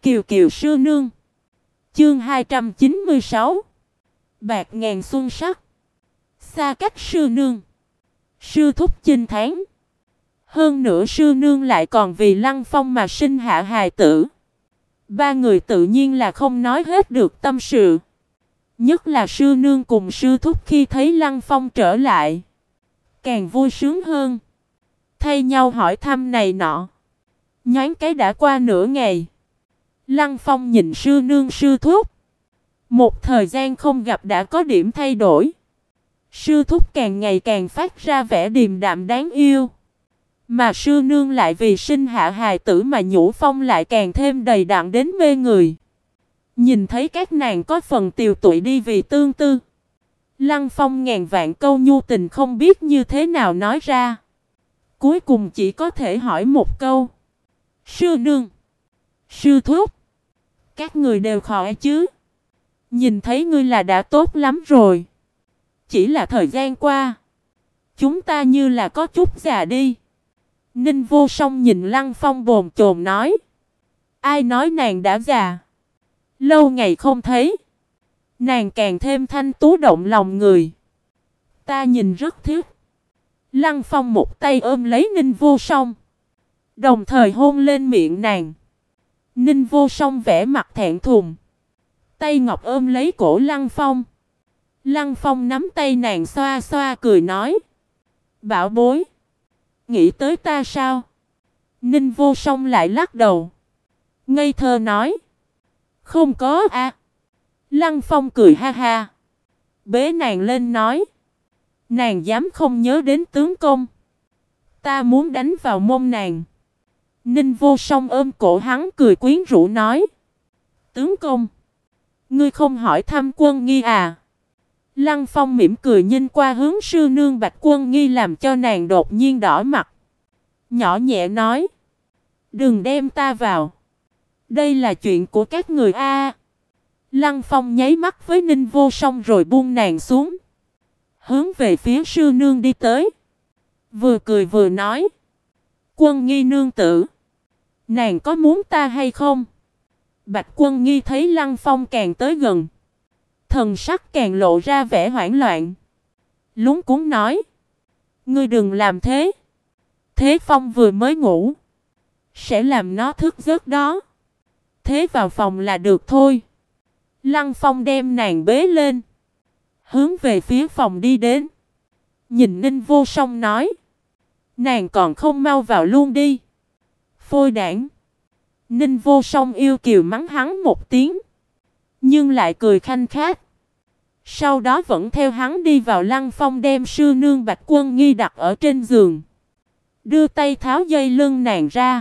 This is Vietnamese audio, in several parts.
Kiều Kiều sư nương. Chương 296. Bạc ngàn xuân sắc. Xa cách sư nương. Sư thúc chinh tháng. Hơn nữa sư nương lại còn vì Lăng Phong mà sinh hạ hài tử. Ba người tự nhiên là không nói hết được tâm sự. Nhất là sư nương cùng sư thúc khi thấy Lăng Phong trở lại, càng vui sướng hơn. Thay nhau hỏi thăm này nọ. Nhoáng cái đã qua nửa ngày. Lăng Phong nhìn sư nương sư thúc. Một thời gian không gặp đã có điểm thay đổi. Sư thúc càng ngày càng phát ra vẻ điềm đạm đáng yêu. Mà sư nương lại vì sinh hạ hài tử mà nhũ phong lại càng thêm đầy đặn đến mê người. Nhìn thấy các nàng có phần tiều tụy đi vì tương tư. Lăng Phong ngàn vạn câu nhu tình không biết như thế nào nói ra. Cuối cùng chỉ có thể hỏi một câu. Sư nương, sư thúc, các người đều khỏi chứ? Nhìn thấy ngươi là đã tốt lắm rồi. Chỉ là thời gian qua, chúng ta như là có chút già đi. Ninh Vô Song nhìn Lăng Phong bồn chồn nói. Ai nói nàng đã già? Lâu ngày không thấy, nàng càng thêm thanh tú động lòng người. Ta nhìn rất thích. Lăng Phong một tay ôm lấy Ninh Vô Song, đồng thời hôn lên miệng nàng. Ninh Vô Song vẻ mặt thẹn thùng, tay ngọc ôm lấy cổ Lăng Phong. Lăng Phong nắm tay nàng xoa xoa cười nói. Bảo bối, nghĩ tới ta sao? Ninh Vô Song lại lắc đầu, ngây thơ nói. Không có a. Lăng Phong cười ha ha, bế nàng lên nói. Nàng dám không nhớ đến tướng công, ta muốn đánh vào mông nàng. Ninh Vô Song ôm cổ hắn cười quyến rũ nói. Tướng công, ngươi không hỏi thăm Quân Nghi à? Lăng Phong mỉm cười nhìn qua hướng sư nương Bạch Quân Nghi làm cho nàng đột nhiên đỏ mặt. Nhỏ nhẹ nói. Đừng đem ta vào. Đây là chuyện của các người a. Lăng Phong nháy mắt với Ninh Vô Song rồi buông nàng xuống, hướng về phía sư nương đi tới. Vừa cười vừa nói. Quân Nghi nương tử, nàng có muốn ta hay không? Bạch Quân Nghi thấy Lăng Phong càng tới gần, thần sắc càng lộ ra vẻ hoảng loạn. Lúng cuống nói. Ngươi đừng làm thế. Thế Phong vừa mới ngủ, sẽ làm nó thức giấc đó. Thế vào phòng là được thôi. Lăng Phong đem nàng bế lên, hướng về phía phòng đi đến. Nhìn Ninh Vô Song nói. Nàng còn không mau vào luôn đi. Phôi đảng. Ninh Vô Song yêu kiều mắng hắn một tiếng, nhưng lại cười khanh khách. Sau đó vẫn theo hắn đi vào. Lăng Phong đem sư nương Bạch Quân Nghi đặt ở trên giường, đưa tay tháo dây lưng nàng ra.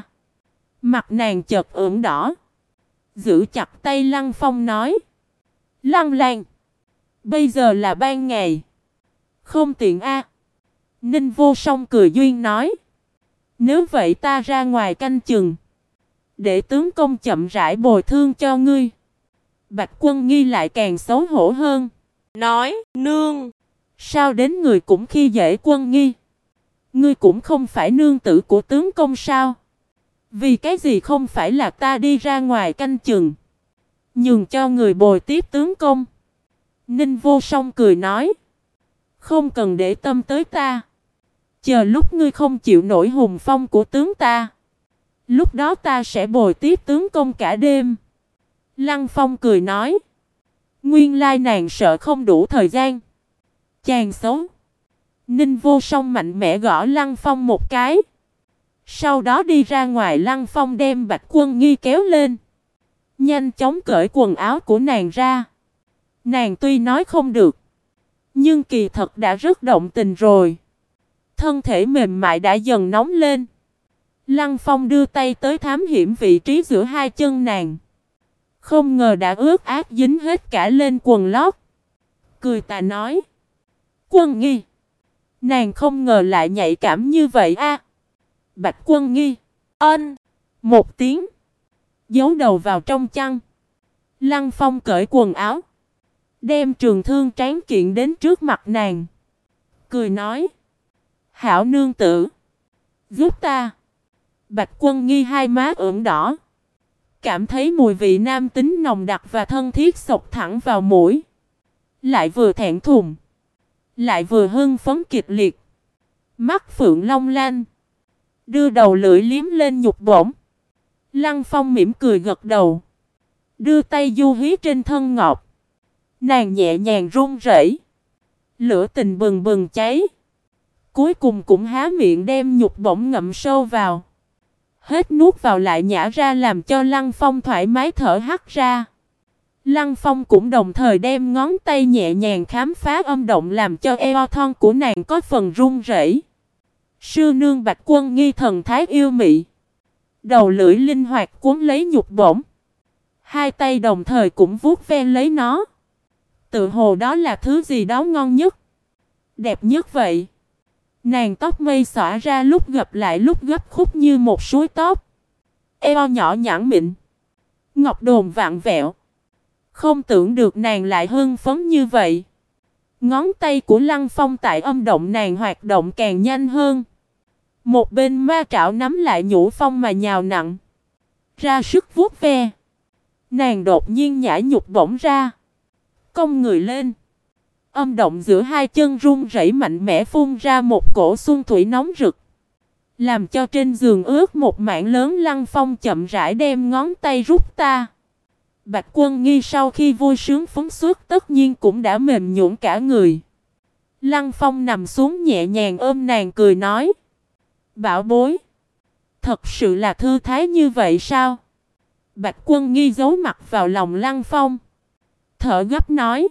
Mặt nàng chợt ửng đỏ, giữ chặt tay Lăng Phong nói. Lăng Lan, bây giờ là ban ngày, không tiện a. Ninh Vô Song cười duyên nói. Nếu vậy ta ra ngoài canh chừng, để tướng công chậm rãi bồi thương cho ngươi. Bạch Quân Nghi lại càng xấu hổ hơn, nói. Nương, sao đến người cũng khi dễ Quân Nghi? Ngươi cũng không phải nương tử của tướng công sao? Vì cái gì không phải là ta đi ra ngoài canh chừng, nhường cho người bồi tiếp tướng công? Ninh Vô Song cười nói. Không cần để tâm tới ta. Chờ lúc ngươi không chịu nổi hùng phong của tướng ta, lúc đó ta sẽ bồi tiếp tướng công cả đêm. Lăng Phong cười nói. Nguyên lai nàng sợ không đủ thời gian. Chàng xấu. Ninh Vô Song mạnh mẽ gõ Lăng Phong một cái, sau đó đi ra ngoài. Lăng Phong đem Bạch Quân Nghi kéo lên, nhanh chóng cởi quần áo của nàng ra. Nàng tuy nói không được, nhưng kỳ thật đã rất động tình rồi. Thân thể mềm mại đã dần nóng lên. Lăng Phong đưa tay tới thám hiểm vị trí giữa hai chân nàng, không ngờ đã ướt át dính hết cả lên quần lót. Cười tà nói. Quân Nghi, nàng không ngờ lại nhạy cảm như vậy a. Bạch Quân Nghi ân một tiếng, giấu đầu vào trong chăn. Lăng Phong cởi quần áo, đem trường thương tráng kiện đến trước mặt nàng, cười nói. Hảo nương tử, giúp ta. Bạch Quân Nghi hai má ửng đỏ, Cảm thấy mùi vị nam tính nồng đặc và thân thiết xộc thẳng vào mũi. Lại vừa thẹn thùng, lại vừa hưng phấn kịch liệt. Mắt phượng long lanh, đưa đầu lưỡi liếm lên nhục bổng. Lăng Phong mỉm cười gật đầu, đưa tay du hí trên thân ngọc. Nàng nhẹ nhàng run rẩy, lửa tình bừng bừng cháy. Cuối cùng cũng há miệng đem nhục bổng ngậm sâu vào. Hết nuốt vào lại nhả ra, làm cho Lăng Phong thoải mái thở hắt ra. Lăng Phong cũng đồng thời đem ngón tay nhẹ nhàng khám phá âm động, làm cho eo thon của nàng có phần run rẩy. Sư nương Bạch Quân Nghi thần thái yêu mị, đầu lưỡi linh hoạt cuốn lấy nhục bổng. Hai tay đồng thời cũng vuốt ve lấy nó. Tự hồ đó là thứ gì đó ngon nhất, đẹp nhất vậy. Nàng tóc mây xõa ra, lúc gập lại lúc gấp khúc như một suối tóc. Eo nhỏ nhẵn mịn, ngọc đồn vặn vẹo. Không tưởng được nàng lại hưng phấn như vậy. Ngón tay của Lăng Phong tại âm động nàng hoạt động càng nhanh hơn. Một bên ma trảo nắm lại nhũ phong mà nhào nặng, ra sức vuốt ve. Nàng đột nhiên nhả nhục bổng ra, cong người lên. Âm động giữa hai chân run rẩy mạnh mẽ, phun ra một cổ xuân thủy nóng rực, làm cho trên giường ướt một mảng lớn. Lăng Phong chậm rãi đem ngón tay rút ta. Bạch Quân Nghi sau khi vui sướng phóng xuất tất nhiên cũng đã mềm nhũn cả người. Lăng Phong nằm xuống nhẹ nhàng ôm nàng cười nói: Bảo bối, thật sự là thư thái như vậy sao? Bạch Quân Nghi giấu mặt vào lòng Lăng Phong, thở gấp nói: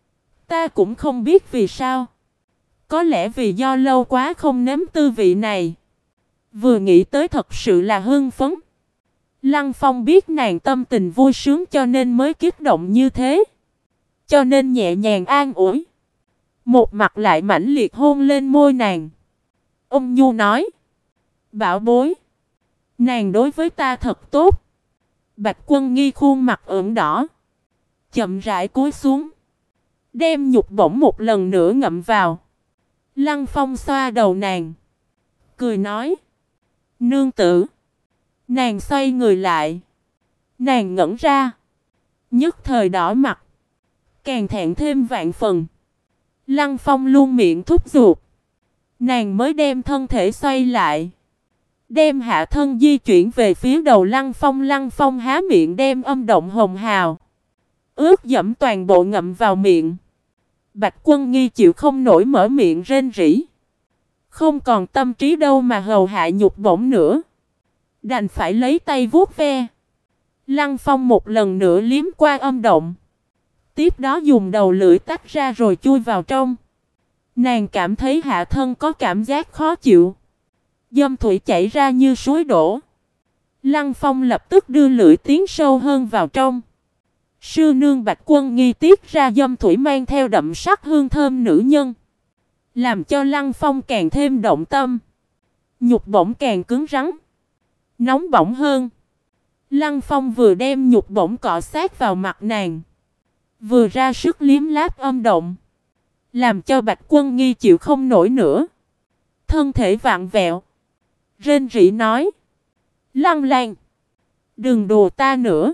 Ta cũng không biết vì sao. Có lẽ vì do lâu quá không nếm tư vị này. Vừa nghĩ tới thật sự là hưng phấn. Lăng Phong biết nàng tâm tình vui sướng cho nên mới kích động như thế, cho nên nhẹ nhàng an ủi. Một mặt lại mãnh liệt hôn lên môi nàng. Ông nhu nói: Bảo bối, nàng đối với ta thật tốt. Bạch Quân Nghi khuôn mặt ửng đỏ, chậm rãi cúi xuống, đem nhục bổng một lần nữa ngậm vào. Lăng Phong xoa đầu nàng, cười nói: Nương tử. Nàng xoay người lại, nàng ngẩn ra, nhất thời đỏ mặt, càng thẹn thêm vạn phần. Lăng Phong luôn miệng thúc giục, nàng mới đem thân thể xoay lại, đem hạ thân di chuyển về phía đầu Lăng Phong. Lăng Phong há miệng đem âm động hồng hào, ướt dẫm toàn bộ ngậm vào miệng. Bạch Quân Nghi chịu không nổi mở miệng rên rỉ, không còn tâm trí đâu mà hầu hạ nhục bổng nữa, đành phải lấy tay vuốt ve. Lăng Phong một lần nữa liếm qua âm động, tiếp đó dùng đầu lưỡi tách ra rồi chui vào trong. Nàng cảm thấy hạ thân có cảm giác khó chịu, dâm thủy chảy ra như suối đổ. Lăng Phong lập tức đưa lưỡi tiến sâu hơn vào trong. Sư nương Bạch Quân Nghi tiết ra dâm thủy mang theo đậm sắc hương thơm nữ nhân, làm cho Lăng Phong càng thêm động tâm. Nhục bổng càng cứng rắn, nóng bỏng hơn. Lăng Phong vừa đem nhục bổng cọ sát vào mặt nàng, vừa ra sức liếm láp âm động, làm cho Bạch Quân Nghi chịu không nổi nữa, thân thể vặn vẹo, rên rỉ nói: Lăng Lan, đừng đùa ta nữa,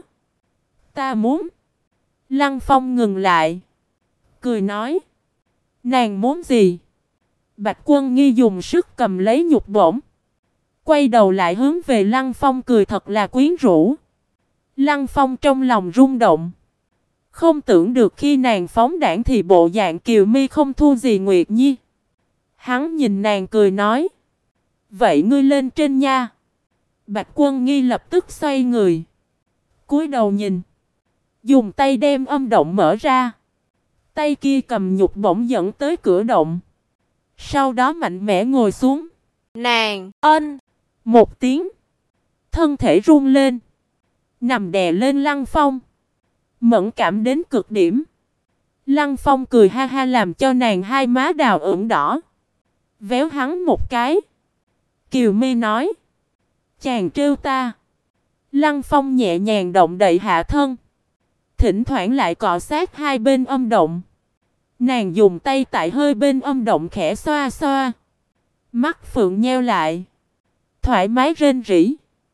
ta muốn. Lăng Phong ngừng lại, cười nói: Nàng muốn gì? Bạch Quân Nghi dùng sức cầm lấy nhục bổng, quay đầu lại hướng về Lăng Phong cười thật là quyến rũ. Lăng Phong trong lòng rung động, không tưởng được khi nàng phóng đãng thì bộ dạng kiều mi không thua gì Nguyệt Nhi. Hắn nhìn nàng cười nói: Vậy ngươi lên trên nha. Bạch Quân Nghi lập tức xoay người, cúi đầu nhìn, dùng tay đem âm động mở ra. Tay kia cầm nhục bổng dẫn tới cửa động, sau đó mạnh mẽ ngồi xuống. Nàng ân một tiếng, thân thể run lên, nằm đè lên Lăng Phong, mẫn cảm đến cực điểm. Lăng Phong cười ha ha làm cho nàng hai má đào ửng đỏ, véo hắn một cái. Kiều mi nói: Chàng trêu ta. Lăng Phong nhẹ nhàng động đậy hạ thân, thỉnh thoảng lại cọ sát hai bên âm động. Nàng dùng tay tại hơi bên âm động khẽ xoa xoa, mắt phượng nheo lại, thoải mái rên rỉ.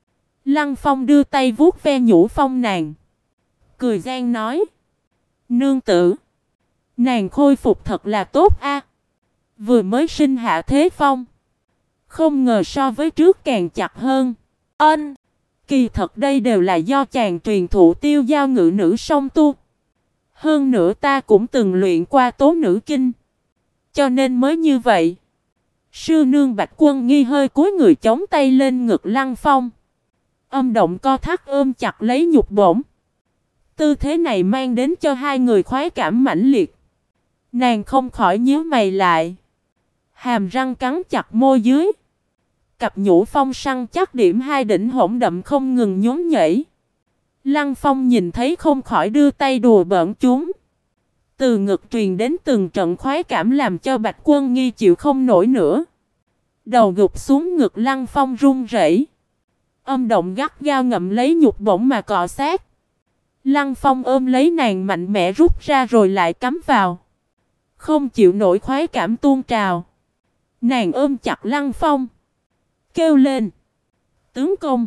Lăng Phong đưa tay vuốt ve nhũ phong nàng. Cười gian nói. Nương tử. Nàng khôi phục thật là tốt a. Vừa mới sinh hạ thế phong. Không ngờ so với trước càng chặt hơn. Ân. Kỳ thật đây đều là do chàng truyền thụ tiêu giao ngự nữ song tu. Hơn nữa ta cũng từng luyện qua tố nữ kinh. Cho nên mới như vậy. Sư nương Bạch Quân Nghi hơi cúi người chống tay lên ngực Lăng Phong. Âm động co thắt ôm chặt lấy nhục bổng. Tư thế này mang đến cho hai người khoái cảm mãnh liệt. Nàng không khỏi nhíu mày lại. Hàm răng cắn chặt môi dưới. Cặp nhũ phong săn chắc điểm hai đỉnh hỗn đậm không ngừng nhún nhảy. Lăng Phong nhìn thấy không khỏi đưa tay đùa bỡn chúng. Từ ngực truyền đến từng trận khoái cảm làm cho Bạch Quân Nghi chịu không nổi nữa. Đầu gục xuống ngực Lăng Phong run rẩy. Âm động gắt gao ngậm lấy nhục bổng mà cọ sát. Lăng Phong ôm lấy nàng mạnh mẽ rút ra rồi lại cắm vào. Không chịu nổi khoái cảm tuôn trào. Nàng ôm chặt Lăng Phong. Kêu lên. Tướng công.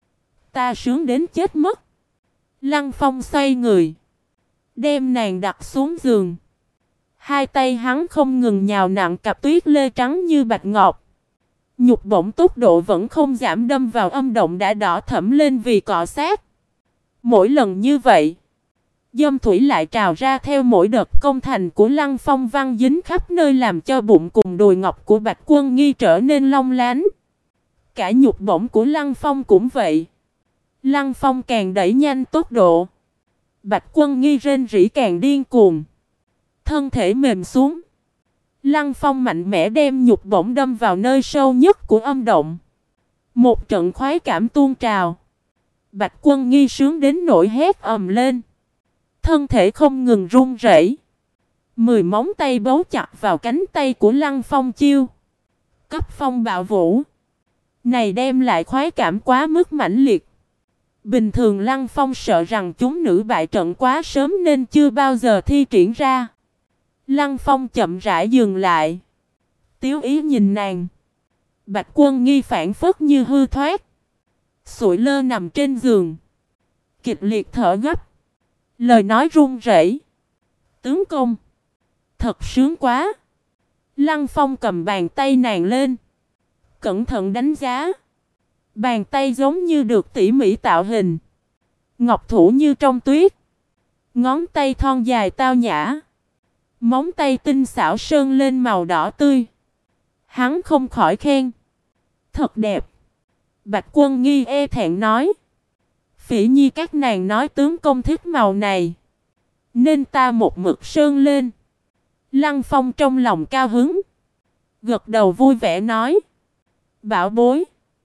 Ta sướng đến chết mất. Lăng Phong xoay người. Đem nàng đặt xuống giường. Hai tay hắn không ngừng nhào nặn cặp tuyết lê trắng như bạch ngọc. Nhục bổng tốc độ vẫn không giảm đâm vào âm động đã đỏ thẫm lên vì cọ sát. Mỗi lần như vậy, dâm thủy lại trào ra theo mỗi đợt công thành của Lăng Phong văng dính khắp nơi làm cho bụng cùng đùi ngọc của Bạch Quân Nghi trở nên long lánh. Cả nhục bổng của Lăng Phong cũng vậy. Lăng Phong càng đẩy nhanh tốc độ. Bạch Quân Nghi rên rỉ càng điên cuồng. Thân thể mềm xuống. Lăng Phong mạnh mẽ đem nhục bổng đâm vào nơi sâu nhất của âm động. Một trận khoái cảm tuôn trào. Bạch Quân Nghi sướng đến nỗi hét ầm lên. Thân thể không ngừng run rẩy. 10 móng tay bấu chặt vào cánh tay của Lăng Phong chiêu. Cấp phong bạo vũ. Này đem lại khoái cảm quá mức mãnh liệt. Bình thường Lăng Phong sợ rằng chúng nữ bại trận quá sớm nên chưa bao giờ thi triển ra. Lăng Phong chậm rãi dừng lại. Tiếu ý nhìn nàng. Bạch Quân Nghi phản phất như hư thoát. Sụi lơ nằm trên giường. Kịch liệt thở gấp. Lời nói run rẩy. Tướng công. Thật sướng quá. Lăng Phong cầm bàn tay nàng lên. Cẩn thận đánh giá. Bàn tay giống như được tỉ mỉ tạo hình. Ngọc thủ như trong tuyết. Ngón tay thon dài tao nhã. Móng tay tinh xảo sơn lên màu đỏ tươi. Hắn không khỏi khen. Thật đẹp. Bạch Quân Nghi e thẹn nói. Phỉ nhi các nàng nói tướng công thích màu này. Nên ta một mực sơn lên. Lăng Phong trong lòng cao hứng. Gật đầu vui vẻ nói. Bảo bối.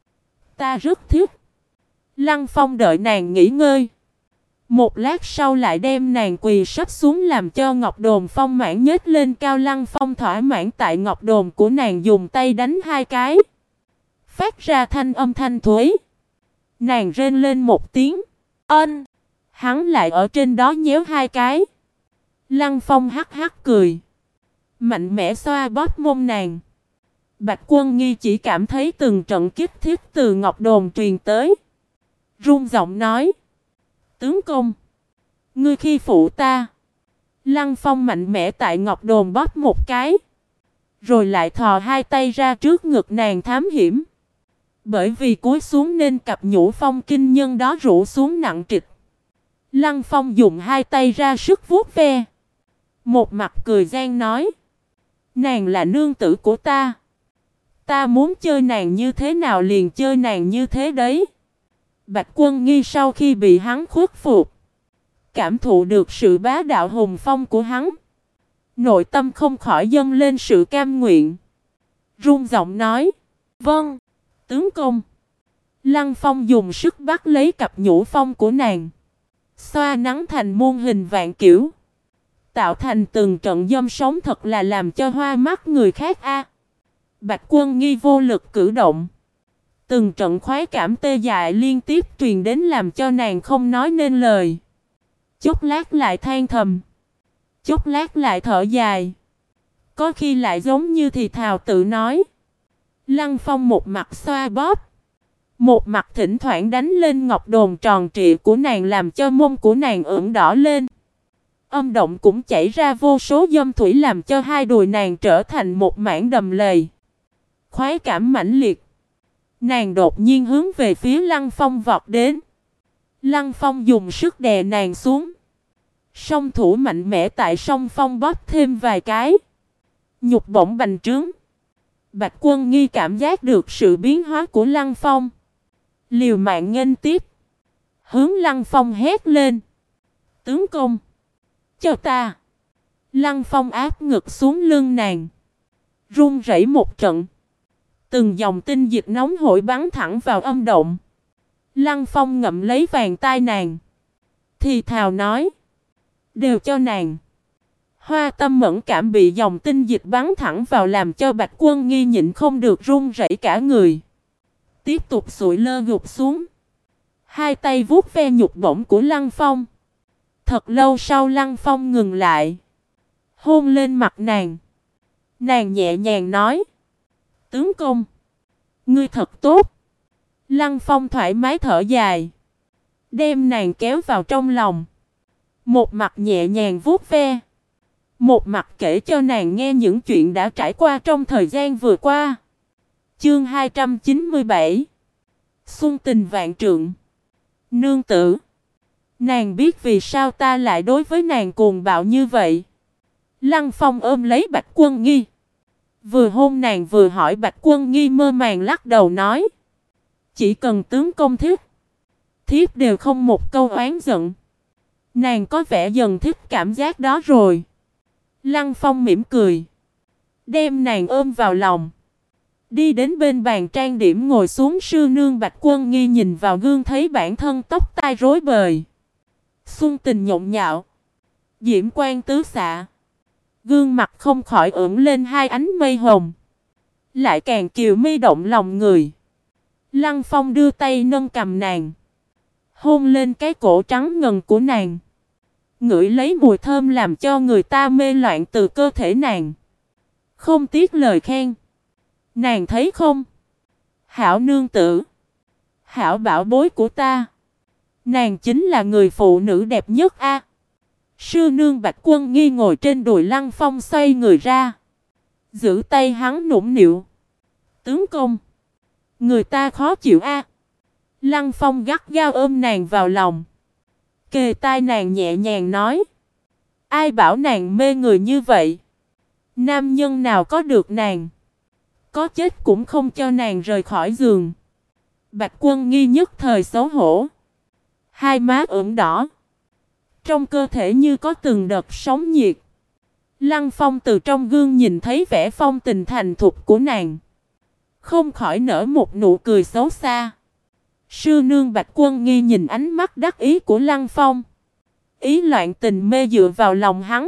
Ta rất thích. Lăng Phong đợi nàng nghỉ ngơi. Một lát sau lại đem nàng quỳ sắp xuống làm cho ngọc đồn phong mãn nhếch lên cao. Lăng Phong thỏa mãn tại ngọc đồn của nàng dùng tay đánh 2 cái. Phát ra thanh âm thanh thúy. Nàng rên lên một tiếng. Ân. Hắn lại ở trên đó nhéo 2 cái. Lăng Phong hắc hắc cười. Mạnh mẽ xoa bóp mông nàng. Bạch Quân Nghi chỉ cảm thấy từng trận kích thích từ ngọc đồn truyền tới. Run giọng nói. Tướng công. Ngươi khi phụ ta. Lăng Phong mạnh mẽ tại ngọc đồn bóp một cái. Rồi lại thò 2 tay ra trước ngực nàng thám hiểm. Bởi vì cúi xuống nên cặp nhũ phong kinh nhân đó rũ xuống nặng trịch. Lăng Phong dùng 2 tay ra sức vuốt ve. Một mặt cười gian nói. Nàng là nương tử của ta. Ta muốn chơi nàng như thế nào liền chơi nàng như thế đấy. Bạch Quân Nghi sau khi bị hắn khuất phục. Cảm thụ được sự bá đạo hùng phong của hắn. Nội tâm không khỏi dâng lên sự cam nguyện. Run giọng nói. Vâng. Tướng công. Lăng Phong dùng sức bắt lấy cặp nhũ phong của nàng. Xoa nắng thành muôn hình vạn kiểu. Tạo thành từng trận dâm sóng thật là làm cho hoa mắt người khác a. Bạch Quân Nghi vô lực cử động. Từng trận khoái cảm tê dại liên tiếp truyền đến làm cho nàng không nói nên lời. Chốc lát lại than thầm. Chốc lát lại thở dài. Có khi lại giống như thì thào tự nói. Lăng Phong một mặt xoa bóp. Một mặt thỉnh thoảng đánh lên ngọc đồn tròn trịa của nàng làm cho mông của nàng ửng đỏ lên. Âm động cũng chảy ra vô số dâm thủy làm cho hai đùi nàng trở thành một mảng đầm lầy. Khoái cảm mãnh liệt. Nàng đột nhiên hướng về phía Lăng Phong vọt đến. Lăng Phong dùng sức đè nàng xuống. Song thủ mạnh mẽ tại song phong bóp thêm vài cái. Nhục bỗng bành trướng. Bạch Quân Nghi cảm giác được sự biến hóa của Lăng Phong. Liều mạng nghênh tiếp. Hướng Lăng Phong hét lên. Tướng công! Cho ta! Lăng Phong áp ngực xuống lưng nàng. Run rẩy một trận. Từng dòng tinh dịch nóng hổi bắn thẳng vào âm động. Lăng Phong ngậm lấy vàng tai nàng. Thì thào nói. Đều cho nàng. Hoa tâm mẫn cảm bị dòng tinh dịch bắn thẳng vào làm cho Bạch Quân Nghi nhịn không được run rẩy cả người. Tiếp tục sụi lơ gục xuống. Hai tay vuốt ve nhục bổng của Lăng Phong. Thật lâu sau Lăng Phong ngừng lại. Hôn lên mặt nàng. Nàng nhẹ nhàng nói. Tướng công! Ngươi thật tốt! Lăng Phong thoải mái thở dài. Đem nàng kéo vào trong lòng. Một mặt nhẹ nhàng vuốt ve. Một mặt kể cho nàng nghe những chuyện đã trải qua trong thời gian vừa qua. Chương 297 Xuân tình vạn trượng. Nương tử! Nàng biết vì sao ta lại đối với nàng cuồng bạo như vậy. Lăng Phong ôm lấy Bạch Quân Nghi. Vừa hôn nàng vừa hỏi. Bạch Quân Nghi mơ màng lắc đầu nói. Chỉ cần tướng công thích. Thiếp đều không một câu oán giận. Nàng có vẻ dần thích cảm giác đó rồi. Lăng Phong mỉm cười. Đem nàng ôm vào lòng. Đi đến bên bàn trang điểm ngồi xuống. Sư nương Bạch Quân Nghi nhìn vào gương thấy bản thân tóc tai rối bời. Xuân tình nhộn nhạo. Diễm quang tứ xạ. Gương mặt không khỏi ửng lên hai ánh mây hồng. Lại càng kiều mi động lòng người. Lăng Phong đưa tay nâng cằm nàng. Hôn lên cái cổ trắng ngần của nàng. Ngửi lấy mùi thơm làm cho người ta mê loạn từ cơ thể nàng. Không tiếc lời khen. Nàng thấy không? Hảo nương tử. Hảo bảo bối của ta. Nàng chính là người phụ nữ đẹp nhất a. Sư nương Bạch Quân Nghi ngồi trên đùi Lăng Phong xoay người ra. Giữ tay hắn nũng nịu. Tướng công! Người ta khó chịu a. Lăng Phong gắt gao ôm nàng vào lòng. Kề tai nàng nhẹ nhàng nói. Ai bảo nàng mê người như vậy? Nam nhân nào có được nàng? Có chết cũng không cho nàng rời khỏi giường. Bạch Quân Nghi nhất thời xấu hổ. Hai má ửng đỏ. Trong cơ thể như có từng đợt sóng nhiệt. Lăng Phong từ trong gương nhìn thấy vẻ phong tình thành thục của nàng. Không khỏi nở một nụ cười xấu xa. Sư nương Bạch Quân Nghi nhìn ánh mắt đắc ý của Lăng Phong. Ý loạn tình mê dựa vào lòng hắn.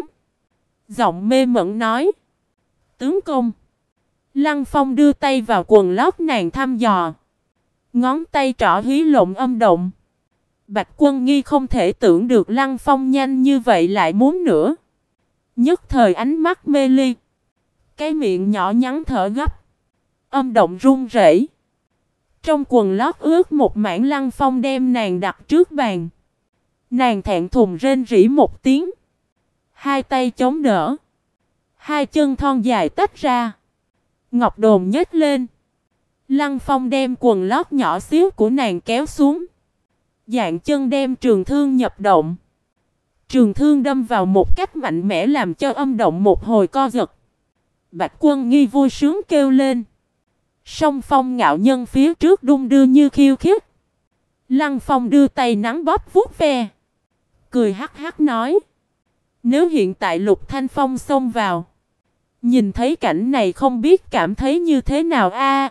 Giọng mê mẩn nói. Tướng công! Lăng Phong đưa tay vào quần lót nàng thăm dò. Ngón tay trỏ hí lộn âm động. Bạch Quân Nghi không thể tưởng được Lăng Phong nhanh như vậy lại muốn nữa. Nhất thời ánh mắt mê ly. Cái miệng nhỏ nhắn thở gấp. Âm động run rẩy. Trong quần lót ướt một mảng. Lăng Phong đem nàng đặt trước bàn. Nàng thẹn thùng rên rỉ một tiếng. Hai tay chống đỡ. Hai chân thon dài tách ra. Ngọc đồn nhếch lên. Lăng Phong đem quần lót nhỏ xíu của nàng kéo xuống. Dạng chân đem trường thương nhập động. Trường thương đâm vào một cách mạnh mẽ làm cho âm động một hồi co giật. Bạch Quân Nghi vui sướng kêu lên. Song Phong ngạo nhân phía trước đung đưa như khiêu khích. Lăng Phong đưa tay nắng bóp vuốt ve. Cười hắc hắc nói. Nếu hiện tại Lục Thanh Phong xông vào. Nhìn thấy cảnh này không biết cảm thấy như thế nào a.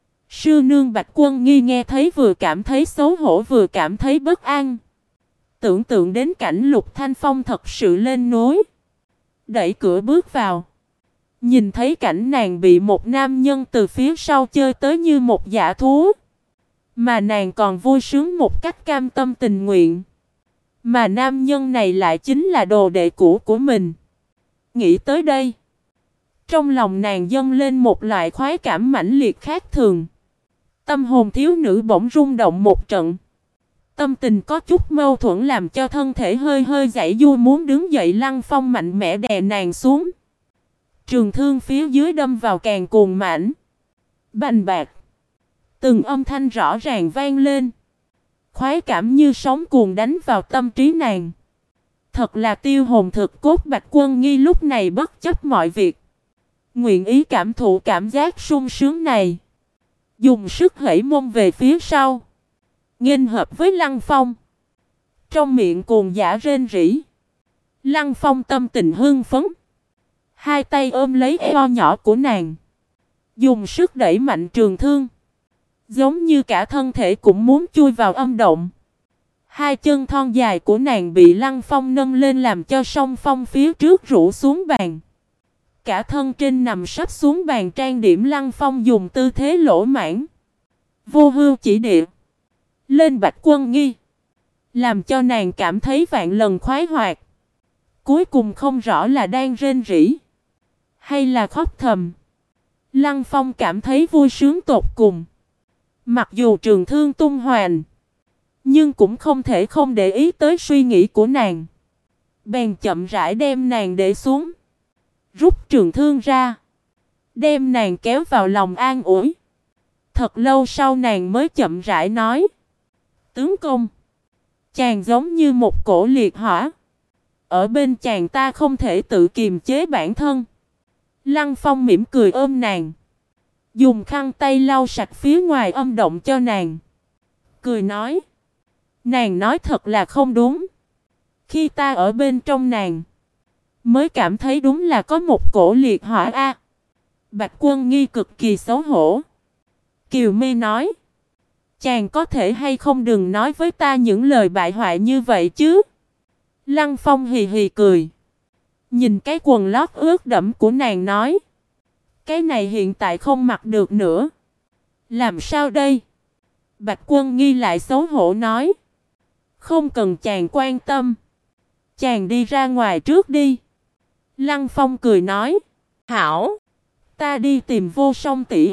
Sư nương Bạch Quân Nghi nghe thấy vừa cảm thấy xấu hổ vừa cảm thấy bất an. Tưởng tượng đến cảnh Lục Thanh Phong thật sự lên núi. Đẩy cửa bước vào. Nhìn thấy cảnh nàng bị một nam nhân từ phía sau chơi tới như một dã thú. Mà nàng còn vui sướng một cách cam tâm tình nguyện. Mà nam nhân này lại chính là đồ đệ cũ của mình. Nghĩ tới đây. Trong lòng nàng dâng lên một loại khoái cảm mãnh liệt khác thường. Tâm hồn thiếu nữ bỗng rung động một trận. Tâm tình có chút mâu thuẫn làm cho thân thể hơi hơi giãy giụa muốn đứng dậy. Lăng Phong mạnh mẽ đè nàng xuống. Trường thương phía dưới đâm vào càng cuồng mãnh. Bành bạc. Từng âm thanh rõ ràng vang lên. Khoái cảm như sóng cuồng đánh vào tâm trí nàng. Thật là tiêu hồn thực cốt. Bạch Quân Nghi lúc này bất chấp mọi việc. Nguyện ý cảm thụ cảm giác sung sướng này. Dùng sức hẩy mông về phía sau. Nghênh hợp với Lăng Phong. Trong miệng cuồng dã rên rỉ. Lăng Phong tâm tình hưng phấn. Hai tay ôm lấy eo nhỏ của nàng. Dùng sức đẩy mạnh trường thương. Giống như cả thân thể cũng muốn chui vào âm động. Hai chân thon dài của nàng bị Lăng Phong nâng lên làm cho song phong phía trước rũ xuống bàn. Cả thân trên nằm sấp xuống bàn trang điểm. Lăng Phong dùng tư thế lỗ mãn. Vô hưu chỉ địa. Lên Bạch Quân Nghi. Làm cho nàng cảm thấy vạn lần khoái hoạt. Cuối cùng không rõ là đang rên rỉ. Hay là khóc thầm. Lăng Phong cảm thấy vui sướng tột cùng. Mặc dù trường thương tung hoành. Nhưng cũng không thể không để ý tới suy nghĩ của nàng. Bèn chậm rãi đem nàng để xuống. Rút trường thương ra. Đem nàng kéo vào lòng an ủi. Thật lâu sau nàng mới chậm rãi nói. Tướng công. Chàng giống như một cổ liệt hỏa. Ở bên chàng ta không thể tự kiềm chế bản thân. Lăng Phong mỉm cười ôm nàng. Dùng khăn tay lau sạch phía ngoài âm động cho nàng. Cười nói. Nàng nói thật là không đúng. Khi ta ở bên trong nàng. Mới cảm thấy đúng là có một cổ liệt hỏa a. Bạch Quân Nghi cực kỳ xấu hổ. Kiều Mi nói. Chàng có thể hay không đừng nói với ta những lời bại hoại như vậy chứ. Lăng Phong hì hì cười. Nhìn cái quần lót ướt đẫm của nàng nói. Cái này hiện tại không mặc được nữa. Làm sao đây? Bạch Quân Nghi lại xấu hổ nói. Không cần chàng quan tâm. Chàng đi ra ngoài trước đi. Lăng Phong cười nói. Hảo. Ta đi tìm Vô Song tỉ.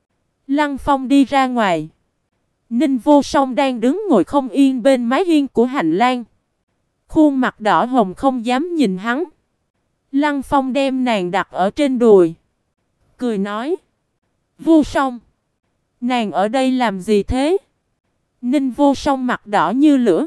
Lăng Phong đi ra ngoài. Ninh Vô Song đang đứng ngồi không yên bên mái hiên của hành lang. Khuôn mặt đỏ hồng không dám nhìn hắn. Lăng Phong đem nàng đặt ở trên đùi. Cười nói. Vô Song. Nàng ở đây làm gì thế? Ninh Vô Song mặt đỏ như lửa.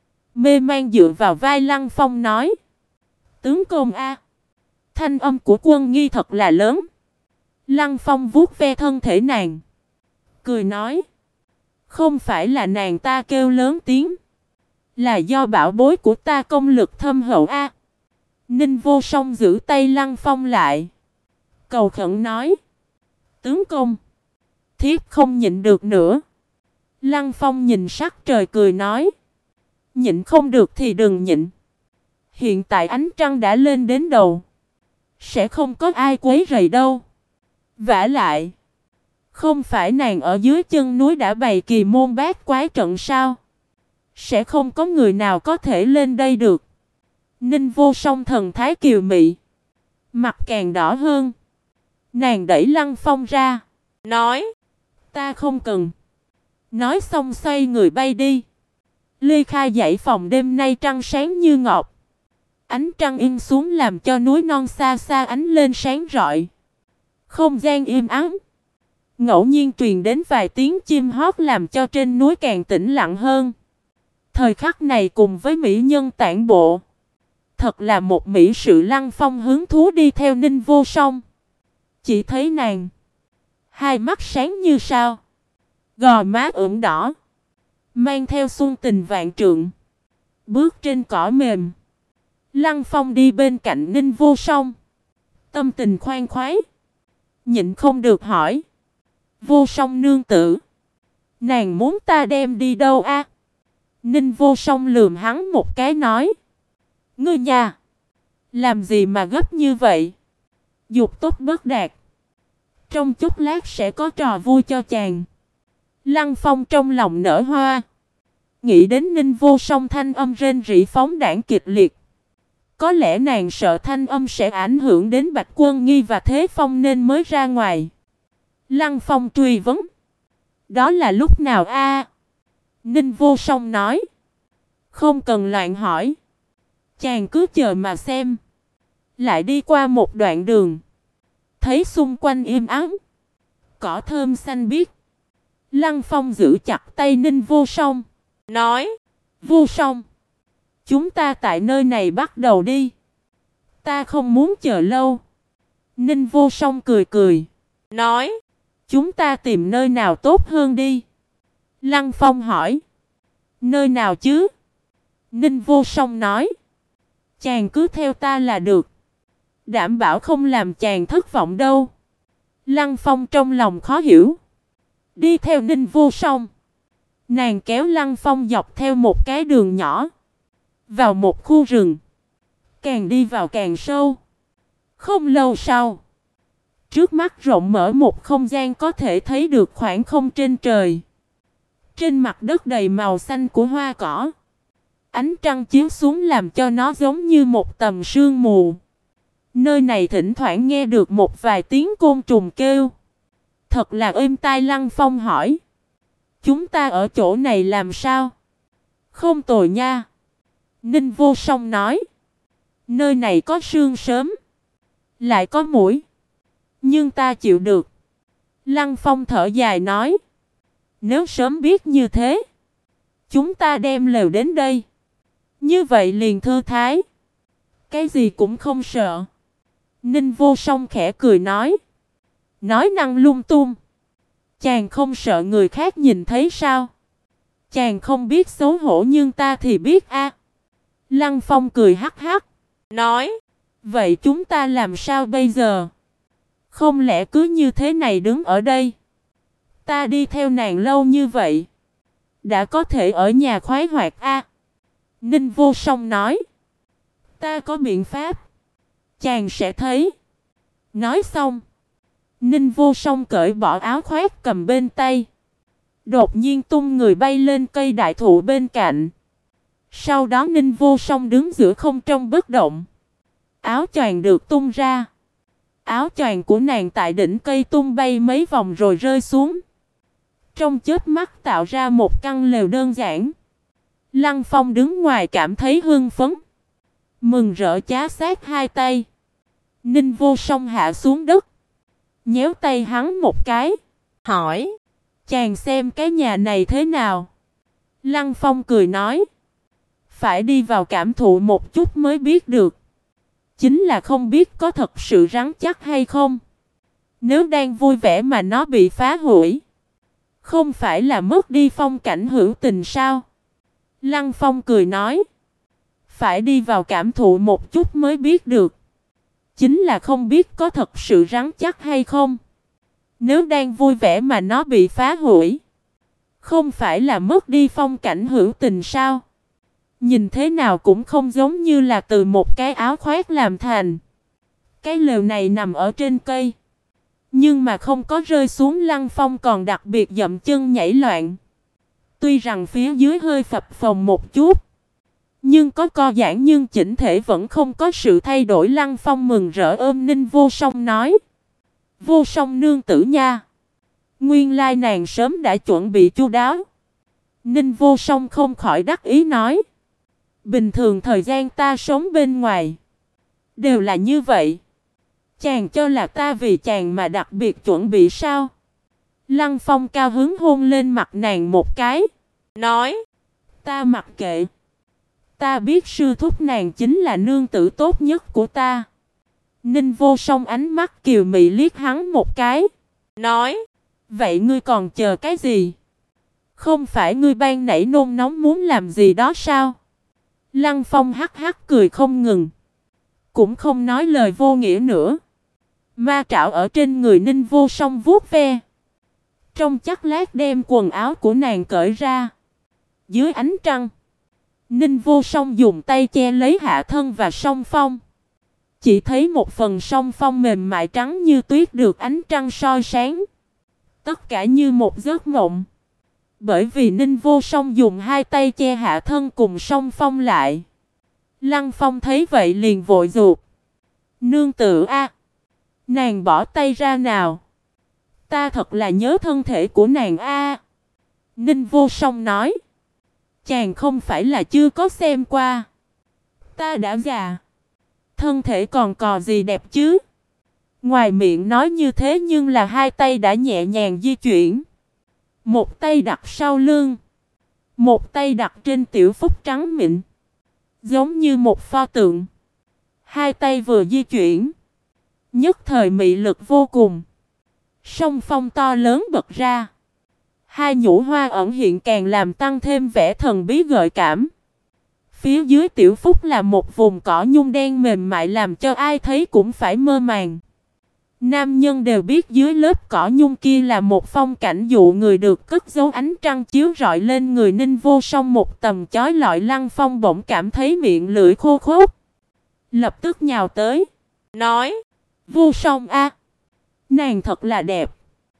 Mê man dựa vào vai Lăng Phong nói. Tướng công a. Thanh âm của Quân Nghi thật là lớn. Lăng Phong vuốt ve thân thể nàng. Cười nói. Không phải là nàng ta kêu lớn tiếng. Là do bảo bối của ta công lực thâm hậu a. Ninh Vô Song giữ tay Lăng Phong lại. Cầu khẩn nói. Tướng công. Thiếp không nhịn được nữa. Lăng Phong nhìn sắc trời cười nói. Nhịn không được thì đừng nhịn. Hiện tại ánh trăng đã lên đến đầu. Sẽ không có ai quấy rầy đâu. Vả lại. Không phải nàng ở dưới chân núi đã bày kỳ môn bát quái trận sao? Sẽ không có người nào có thể lên đây được. Ninh Vô Song thần thái kiều mị. Mặt càng đỏ hơn. Nàng đẩy Lăng Phong ra. Nói. Ta không cần. Nói xong xoay người bay đi. Ly khai dãy phòng đêm nay trăng sáng như ngọc. Ánh trăng in xuống làm cho núi non xa xa ánh lên sáng rọi. Không gian im ắng. Ngẫu nhiên truyền đến vài tiếng chim hót làm cho trên núi càng tĩnh lặng hơn. Thời khắc này cùng với mỹ nhân tản bộ. Thật là một mỹ sự. Lăng Phong hứng thú đi theo Ninh Vô Song. Chỉ thấy nàng. Hai mắt sáng như sao. Gò má ửng đỏ. Mang theo xuân tình vạn trượng. Bước trên cỏ mềm. Lăng Phong đi bên cạnh Ninh Vô Song. Tâm tình khoan khoái. Nhịn không được hỏi. Vô Song nương tử. Nàng muốn ta đem đi đâu a? Ninh Vô Song lườm hắn một cái nói. Ngươi nhà. Làm gì mà gấp như vậy? Dục tốt bất đạt. Trong chút lát sẽ có trò vui cho chàng. Lăng Phong trong lòng nở hoa. Nghĩ đến Ninh Vô Song thanh âm rên rỉ phóng đãng kịch liệt. Có lẽ nàng sợ thanh âm sẽ ảnh hưởng đến Bạch Quân Nghi và Thế Phong nên mới ra ngoài. Lăng Phong truy vấn. Đó là lúc nào a? Ninh Vô Song nói. Không cần loạn hỏi. Chàng cứ chờ mà xem. Lại đi qua một đoạn đường. Thấy xung quanh im ắng. Cỏ thơm xanh biếc. Lăng Phong giữ chặt tay Ninh Vô Song. Nói. Vô Song. Chúng ta tại nơi này bắt đầu đi. Ta không muốn chờ lâu. Ninh Vô Song cười cười. Nói. Chúng ta tìm nơi nào tốt hơn đi. Lăng Phong hỏi. Nơi nào chứ? Ninh Vô Song nói. Chàng cứ theo ta là được. Đảm bảo không làm chàng thất vọng đâu. Lăng Phong trong lòng khó hiểu. Đi theo Ninh Vô Song. Nàng kéo Lăng Phong dọc theo một cái đường nhỏ. Vào một khu rừng. Càng đi vào càng sâu. Không lâu sau. Trước mắt rộng mở một không gian có thể thấy được khoảng không trên trời. Trên mặt đất đầy màu xanh của hoa cỏ. Ánh trăng chiếu xuống làm cho nó giống như một tầm sương mù. Nơi này thỉnh thoảng nghe được một vài tiếng côn trùng kêu. Thật là êm tai. Lăng Phong hỏi. Chúng ta ở chỗ này làm sao? Không tồi nha. Ninh Vô Song nói. Nơi này có sương sớm. Lại có muỗi. Nhưng ta chịu được. Lăng Phong thở dài nói. Nếu sớm biết như thế. Chúng ta đem lều đến đây. Như vậy liền thư thái. Cái gì cũng không sợ. Ninh Vô Song khẽ cười nói. Nói năng lung tung. Chàng không sợ người khác nhìn thấy sao? Chàng không biết xấu hổ nhưng ta thì biết a. Lăng Phong cười hắc hắc. Nói. Vậy chúng ta làm sao bây giờ? Không lẽ cứ như thế này đứng ở đây? Ta đi theo nàng lâu như vậy. Đã có thể ở nhà khoái hoạt a. Ninh Vô Song nói. Ta có biện pháp. Chàng sẽ thấy. Nói xong. Ninh Vô Song cởi bỏ áo khoác cầm bên tay. Đột nhiên tung người bay lên cây đại thụ bên cạnh. Sau đó Ninh Vô Song đứng giữa không trung bất động. Áo choàng được tung ra. Áo choàng của nàng tại đỉnh cây tung bay mấy vòng rồi rơi xuống. Trong chớp mắt tạo ra một căn lều đơn giản. Lăng Phong đứng ngoài cảm thấy hưng phấn. Mừng rỡ chá sát hai tay. Ninh Vô Song hạ xuống đất. Nhéo tay hắn một cái. Hỏi. Chàng xem cái nhà này thế nào? Lăng Phong cười nói. Phải đi vào cảm thụ một chút mới biết được. Chính là không biết có thật sự rắn chắc hay không. Nếu đang vui vẻ mà nó bị phá hủy. Không phải là mất đi phong cảnh hữu tình sao? Lăng Phong cười nói. Phải đi vào cảm thụ một chút mới biết được. Chính là không biết có thật sự rắn chắc hay không. Nếu đang vui vẻ mà nó bị phá hủy. Không phải là mất đi phong cảnh hữu tình sao? Nhìn thế nào cũng không giống như là từ một cái áo khoác làm thành. Cái lều này nằm ở trên cây. Nhưng mà không có rơi xuống. Lăng Phong còn đặc biệt dậm chân nhảy loạn. Tuy rằng phía dưới hơi phập phồng một chút. Nhưng có co giãn nhưng chỉnh thể vẫn không có sự thay đổi. Lăng Phong mừng rỡ ôm Ninh Vô Song nói. Vô Song nương tử nha. Nguyên lai nàng sớm đã chuẩn bị chu đáo. Ninh Vô Song không khỏi đắc ý nói. Bình thường thời gian ta sống bên ngoài. Đều là như vậy. Chàng cho là ta vì chàng mà đặc biệt chuẩn bị sao? Lăng Phong cao hứng hôn lên mặt nàng một cái. Nói. Ta mặc kệ. Ta biết sư thúc nàng chính là nương tử tốt nhất của ta. Ninh Vô Song ánh mắt kiều mị liếc hắn một cái. Nói. Vậy ngươi còn chờ cái gì? Không phải ngươi ban nãy nôn nóng muốn làm gì đó sao? Lăng Phong hắc hắc cười không ngừng. Cũng không nói lời vô nghĩa nữa. Ma trảo ở trên người Ninh Vô Song vuốt ve. Trong chốc lát đem quần áo của nàng cởi ra. Dưới ánh trăng. Ninh Vô Song dùng tay che lấy hạ thân và song phong. Chỉ thấy một phần song phong mềm mại trắng như tuyết được ánh trăng soi sáng. Tất cả như một giấc mộng. Bởi vì Ninh Vô Song dùng hai tay che hạ thân cùng song phong lại. Lăng Phong thấy vậy liền vội ruột. Nương tử a, nàng bỏ tay ra nào. Ta thật là nhớ thân thể của nàng a. Ninh Vô Song nói. Chàng không phải là chưa có xem qua. Ta đã già. Thân thể còn cò gì đẹp chứ. Ngoài miệng nói như thế nhưng là hai tay đã nhẹ nhàng di chuyển. Một tay đặt sau lưng. Một tay đặt trên tiểu phúc trắng mịn. Giống như một pho tượng. Hai tay vừa di chuyển. Nhất thời mị lực vô cùng. Song phong to lớn bật ra. Hai nhũ hoa ẩn hiện càng làm tăng thêm vẻ thần bí gợi cảm. Phía dưới tiểu phúc là một vùng cỏ nhung đen mềm mại làm cho ai thấy cũng phải mơ màng. Nam nhân đều biết dưới lớp cỏ nhung kia là một phong cảnh dụ người được cất giấu ánh trăng chiếu rọi lên người Ninh Vô Song một tầm chói lọi. Lăng Phong bỗng cảm thấy miệng lưỡi khô khốc. Lập tức nhào tới. Nói. Vô Song a, nàng thật là đẹp.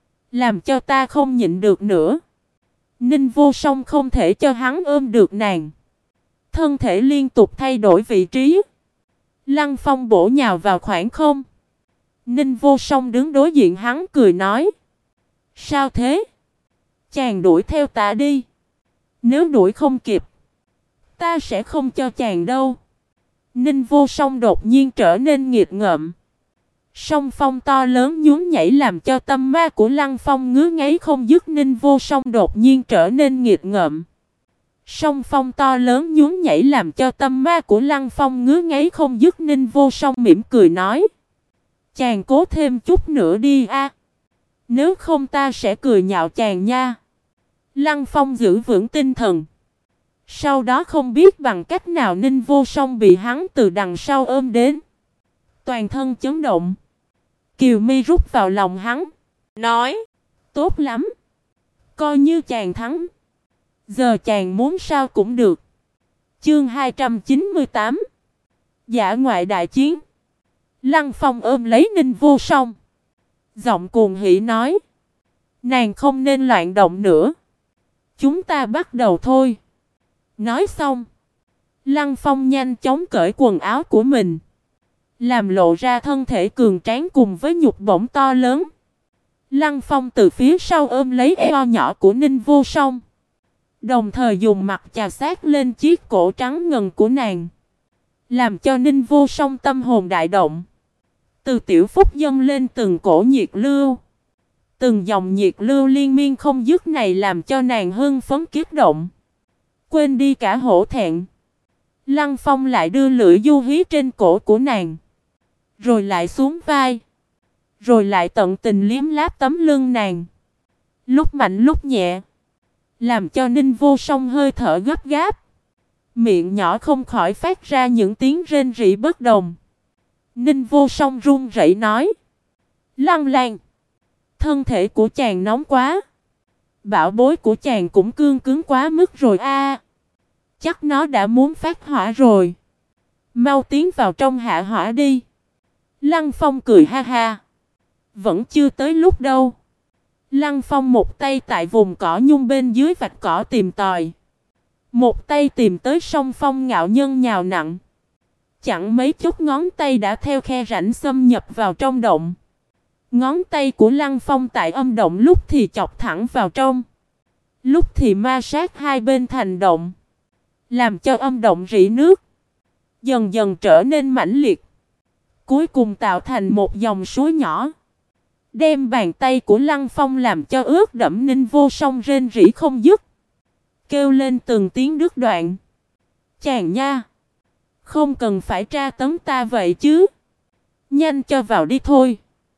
Làm cho ta không nhịn được nữa. Ninh Vô Song không thể cho hắn ôm được nàng. Thân thể liên tục thay đổi vị trí. Lăng Phong bổ nhào vào khoảng không. Ninh Vô Song đứng đối diện hắn cười nói. Sao thế? Chàng đuổi theo ta đi. Nếu đuổi không kịp, ta sẽ không cho chàng đâu. Ninh Vô Song đột nhiên trở nên nghiệt ngợm. Song phong to lớn nhún nhảy làm cho tâm ma của Lăng Phong ngứa ngáy không dứt. Ninh Vô Song đột nhiên trở nên nghiệt ngợm. Song phong to lớn nhún nhảy làm cho tâm ma của Lăng Phong ngứa ngáy không dứt. Ninh Vô Song mỉm cười nói. Chàng cố thêm chút nữa đi a. Nếu không ta sẽ cười nhạo chàng nha. Lăng Phong giữ vững tinh thần. Sau đó không biết bằng cách nào Ninh Vô Song bị hắn từ đằng sau ôm đến. Toàn thân chấn động. Kiều Mi rút vào lòng hắn. Nói. Tốt lắm. Coi như chàng thắng. Giờ chàng muốn sao cũng được. Chương 298. Dã ngoại đại chiến. Lăng Phong ôm lấy Ninh Vô Song. Giọng cuồng hỉ nói. Nàng không nên loạn động nữa. Chúng ta bắt đầu thôi. Nói xong. Lăng Phong nhanh chóng cởi quần áo của mình. Làm lộ ra thân thể cường tráng cùng với nhục bổng to lớn. Lăng Phong từ phía sau ôm lấy eo nhỏ của Ninh Vô Song. Đồng thời dùng mặt chà sát lên chiếc cổ trắng ngần của nàng. Làm cho Ninh Vô Song tâm hồn đại động. Từ tiểu phúc dâng lên từng cổ nhiệt lưu. Từng dòng nhiệt lưu liên miên không dứt này làm cho nàng hưng phấn kích động. Quên đi cả hổ thẹn. Lăng Phong lại đưa lưỡi du hí trên cổ của nàng. Rồi lại xuống vai. Rồi lại tận tình liếm láp tấm lưng nàng. Lúc mạnh lúc nhẹ. Làm cho Ninh Vô Song hơi thở gấp gáp. Miệng nhỏ không khỏi phát ra những tiếng rên rỉ bất đồng. Ninh Vô Song run rẩy nói. Lăng Lan. Thân thể của chàng nóng quá. Bảo bối của chàng cũng cương cứng quá mức rồi a. Chắc nó đã muốn phát hỏa rồi. Mau tiến vào trong hạ hỏa đi. Lăng Phong cười ha ha. Vẫn chưa tới lúc đâu. Lăng Phong một tay tại vùng cỏ nhung bên dưới vạch cỏ tìm tòi. Một tay tìm tới song phong ngạo nhân nhào nặng. Chẳng mấy chút ngón tay đã theo khe rãnh xâm nhập vào trong động. Ngón tay của Lăng Phong tại âm động lúc thì chọc thẳng vào trong. Lúc thì ma sát hai bên thành động. Làm cho âm động rỉ nước. Dần dần trở nên mãnh liệt. Cuối cùng tạo thành một dòng suối nhỏ. Đem bàn tay của Lăng Phong làm cho ướt đẫm. Ninh Vô Song rên rỉ không dứt. Kêu lên từng tiếng đứt đoạn. Chàng nha. Không cần phải tra tấn ta vậy chứ. Nhanh cho vào đi thôi.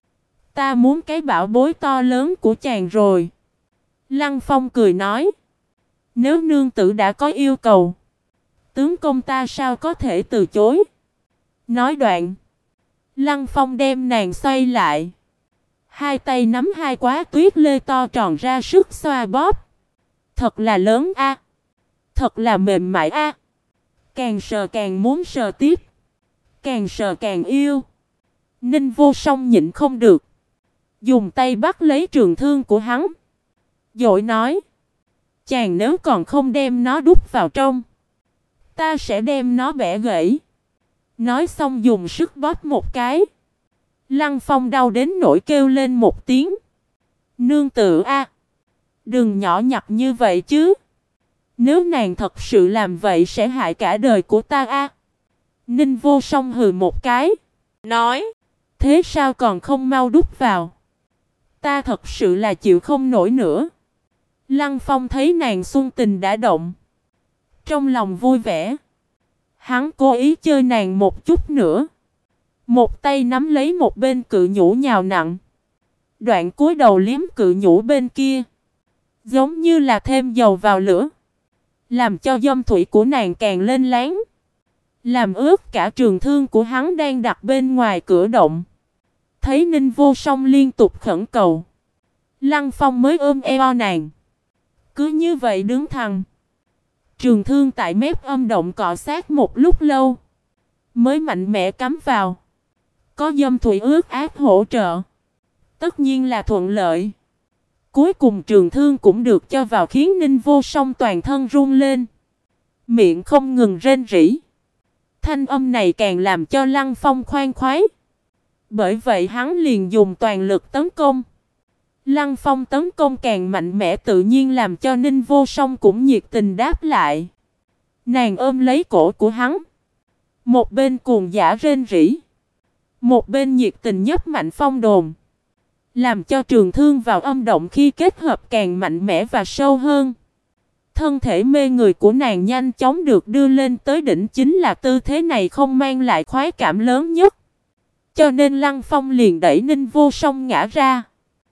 Ta muốn cái bảo bối to lớn của chàng rồi. Lăng Phong cười nói. Nếu nương tử đã có yêu cầu. Tướng công ta sao có thể từ chối. Nói đoạn. Lăng Phong đem nàng xoay lại. Hai tay nắm hai quả tuyết lê to tròn ra sức xoa bóp. Thật là lớn a. Thật là mềm mại a. Càng sờ càng muốn sờ tiếp. Càng sờ càng yêu. Ninh Vô Song nhịn không được. Dùng tay bắt lấy trường thương của hắn. Dội nói. Chàng nếu còn không đem nó đút vào trong. Ta sẽ đem nó bẻ gãy. Nói xong dùng sức bóp một cái. Lăng Phong đau đến nỗi kêu lên một tiếng. Nương tự a, đừng nhỏ nhặt như vậy chứ. Nếu nàng thật sự làm vậy sẽ hại cả đời của ta a. Ninh Vô Song hừ một cái, nói, thế sao còn không mau đút vào? Ta thật sự là chịu không nổi nữa. Lăng Phong thấy nàng xuân tình đã động, trong lòng vui vẻ. Hắn cố ý chơi nàng một chút nữa. Một tay nắm lấy một bên cự nhũ nhào nặng. Đoạn cúi đầu liếm cự nhũ bên kia. Giống như là thêm dầu vào lửa. Làm cho dâm thủy của nàng càng lên láng. Làm ướt cả trường thương của hắn đang đặt bên ngoài cửa động. Thấy Ninh Vô Song liên tục khẩn cầu. Lăng Phong mới ôm eo nàng. Cứ như vậy đứng thẳng. Trường thương tại mép âm động cọ sát một lúc lâu. Mới mạnh mẽ cắm vào. Có dâm thủy ướt át hỗ trợ. Tất nhiên là thuận lợi. Cuối cùng trường thương cũng được cho vào khiến Ninh Vô Song toàn thân run lên. Miệng không ngừng rên rỉ. Thanh âm này càng làm cho Lăng Phong khoan khoái. Bởi vậy hắn liền dùng toàn lực tấn công. Lăng Phong tấn công càng mạnh mẽ tự nhiên làm cho Ninh Vô Song cũng nhiệt tình đáp lại. Nàng ôm lấy cổ của hắn. Một bên cuồng dã rên rỉ. Một bên nhiệt tình nhấp mạnh phong đồn. Làm cho trường thương vào âm động khi kết hợp càng mạnh mẽ và sâu hơn. Thân thể mê người của nàng nhanh chóng được đưa lên tới đỉnh, chính là tư thế này không mang lại khoái cảm lớn nhất. Cho nên Lăng Phong liền đẩy Ninh Vô Song ngã ra.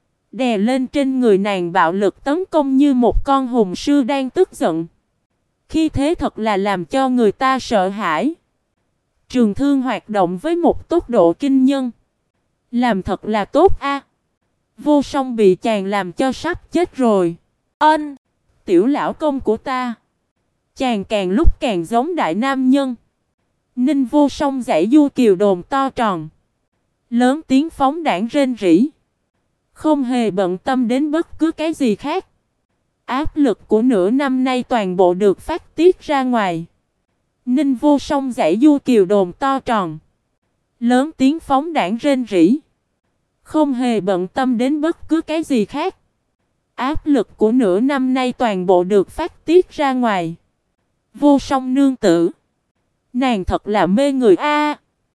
Đè lên trên người nàng bạo lực tấn công như một con hùng sư đang tức giận. Khi thế thật là làm cho người ta sợ hãi. Trường thương hoạt động với một tốc độ kinh nhân. Làm thật là tốt a. Vô Song bị chàng làm cho sắp chết rồi. Ân, tiểu lão công của ta. Chàng càng lúc càng giống đại nam nhân. Ninh Vô Song giãy du kiều đồn to tròn. Lớn tiếng phóng đãng rên rỉ. Không hề bận tâm đến bất cứ cái gì khác. Áp lực của nửa năm nay toàn bộ được phát tiết ra ngoài. Ninh Vô Song giãy du kiều đồn to tròn. Lớn tiếng phóng đãng rên rỉ. Không hề bận tâm đến bất cứ cái gì khác. Áp lực của nửa năm nay toàn bộ được phát tiết ra ngoài. Vô Song nương tử. Nàng thật là mê người a.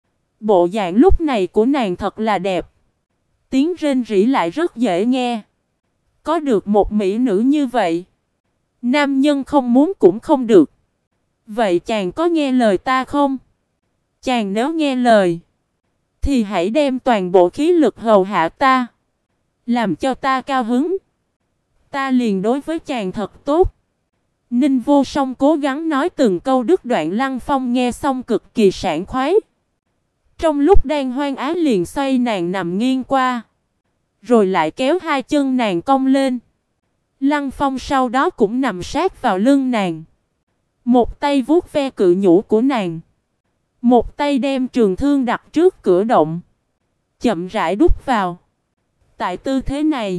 Bộ dạng lúc này của nàng thật là đẹp. Tiếng rên rỉ lại rất dễ nghe. Có được một mỹ nữ như vậy, nam nhân không muốn cũng không được. Vậy chàng có nghe lời ta không? Chàng nếu nghe lời, thì hãy đem toàn bộ khí lực hầu hạ ta. Làm cho ta cao hứng. Ta liền đối với chàng thật tốt. Ninh Vô Song cố gắng nói từng câu đứt đoạn. Lăng Phong nghe xong cực kỳ sảng khoái. Trong lúc đang hoan ái liền xoay nàng nằm nghiêng qua. Rồi lại kéo hai chân nàng cong lên. Lăng Phong sau đó cũng nằm sát vào lưng nàng. Một tay vuốt ve cự nhũ của nàng. Một tay đem trường thương đặt trước cửa động. Chậm rãi đút vào. Tại tư thế này,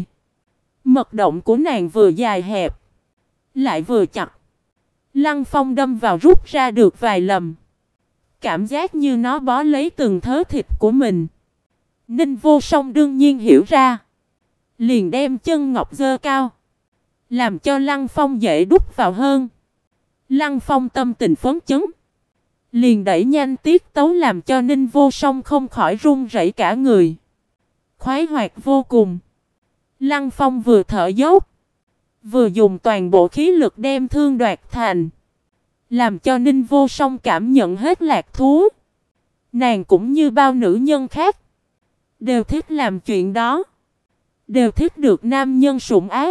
mật động của nàng vừa dài hẹp, lại vừa chặt. Lăng Phong đâm vào rút ra được vài lầm. Cảm giác như nó bó lấy từng thớ thịt của mình. Ninh Vô Song đương nhiên hiểu ra. Liền đem chân ngọc giơ cao. Làm cho Lăng Phong dễ đút vào hơn. Lăng Phong tâm tình phấn chấn. Liền đẩy nhanh tiết tấu làm cho Ninh Vô Song không khỏi run rẩy cả người. Khoái hoạt vô cùng. Lăng Phong vừa thở dốc, vừa dùng toàn bộ khí lực đem thương đoạt thành. Làm cho Ninh Vô Song cảm nhận hết lạc thú. Nàng cũng như bao nữ nhân khác, đều thích làm chuyện đó. Đều thích được nam nhân sủng ái.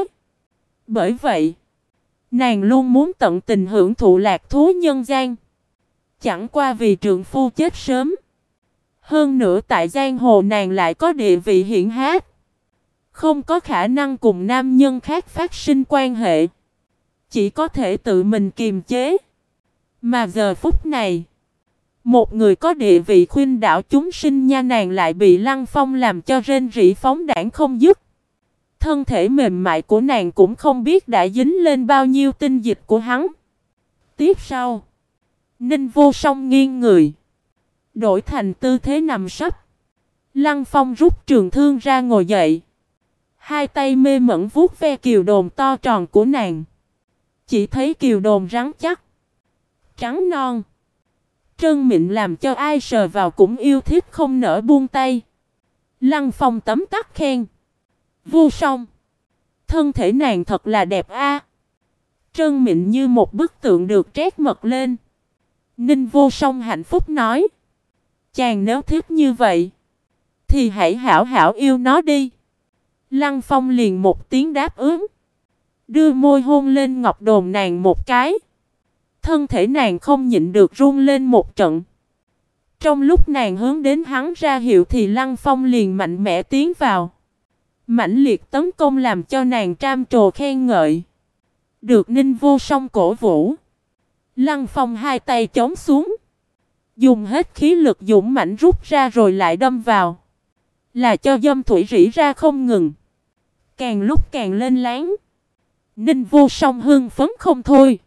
Bởi vậy, nàng luôn muốn tận tình hưởng thụ lạc thú nhân gian. Chẳng qua vì trượng phu chết sớm. Hơn nữa tại giang hồ nàng lại có địa vị hiển hách. Không có khả năng cùng nam nhân khác phát sinh quan hệ. Chỉ có thể tự mình kiềm chế. Mà giờ phút này, một người có địa vị khuynh đảo chúng sinh nha nàng lại bị Lăng Phong làm cho rên rỉ phóng đãng không dứt. Thân thể mềm mại của nàng cũng không biết đã dính lên bao nhiêu tinh dịch của hắn. Tiếp sau, Ninh Vô Song nghiêng người, đổi thành tư thế nằm sấp. Lăng Phong rút trường thương ra ngồi dậy. Hai tay mê mẩn vuốt ve kiều đồn to tròn của nàng. Chỉ thấy kiều đồn rắn chắc, trắng non, trơn mịn làm cho ai sờ vào cũng yêu thích không nỡ buông tay. Lăng Phong tấm tắc khen. Vô Song, thân thể nàng thật là đẹp a. Trơn mịn như một bức tượng được trét mật lên. Ninh Vô Song hạnh phúc nói. Chàng nếu thích như vậy, thì hãy hảo hảo yêu nó đi. Lăng Phong liền một tiếng đáp ứng. Đưa môi hôn lên ngọc đồn nàng một cái. Thân thể nàng không nhịn được run lên một trận. Trong lúc nàng hướng đến hắn ra hiệu thì Lăng Phong liền mạnh mẽ tiến vào. Mãnh liệt tấn công làm cho nàng trам trồ khen ngợi. Được Ninh Vô Song cổ vũ. Lăng Phong hai tay chống xuống. Dùng hết khí lực dũng mãnh rút ra rồi lại đâm vào. Là cho dâm thủy rỉ ra không ngừng. Càng lúc càng lên láng. Ninh Vô Song hưng phấn không thôi.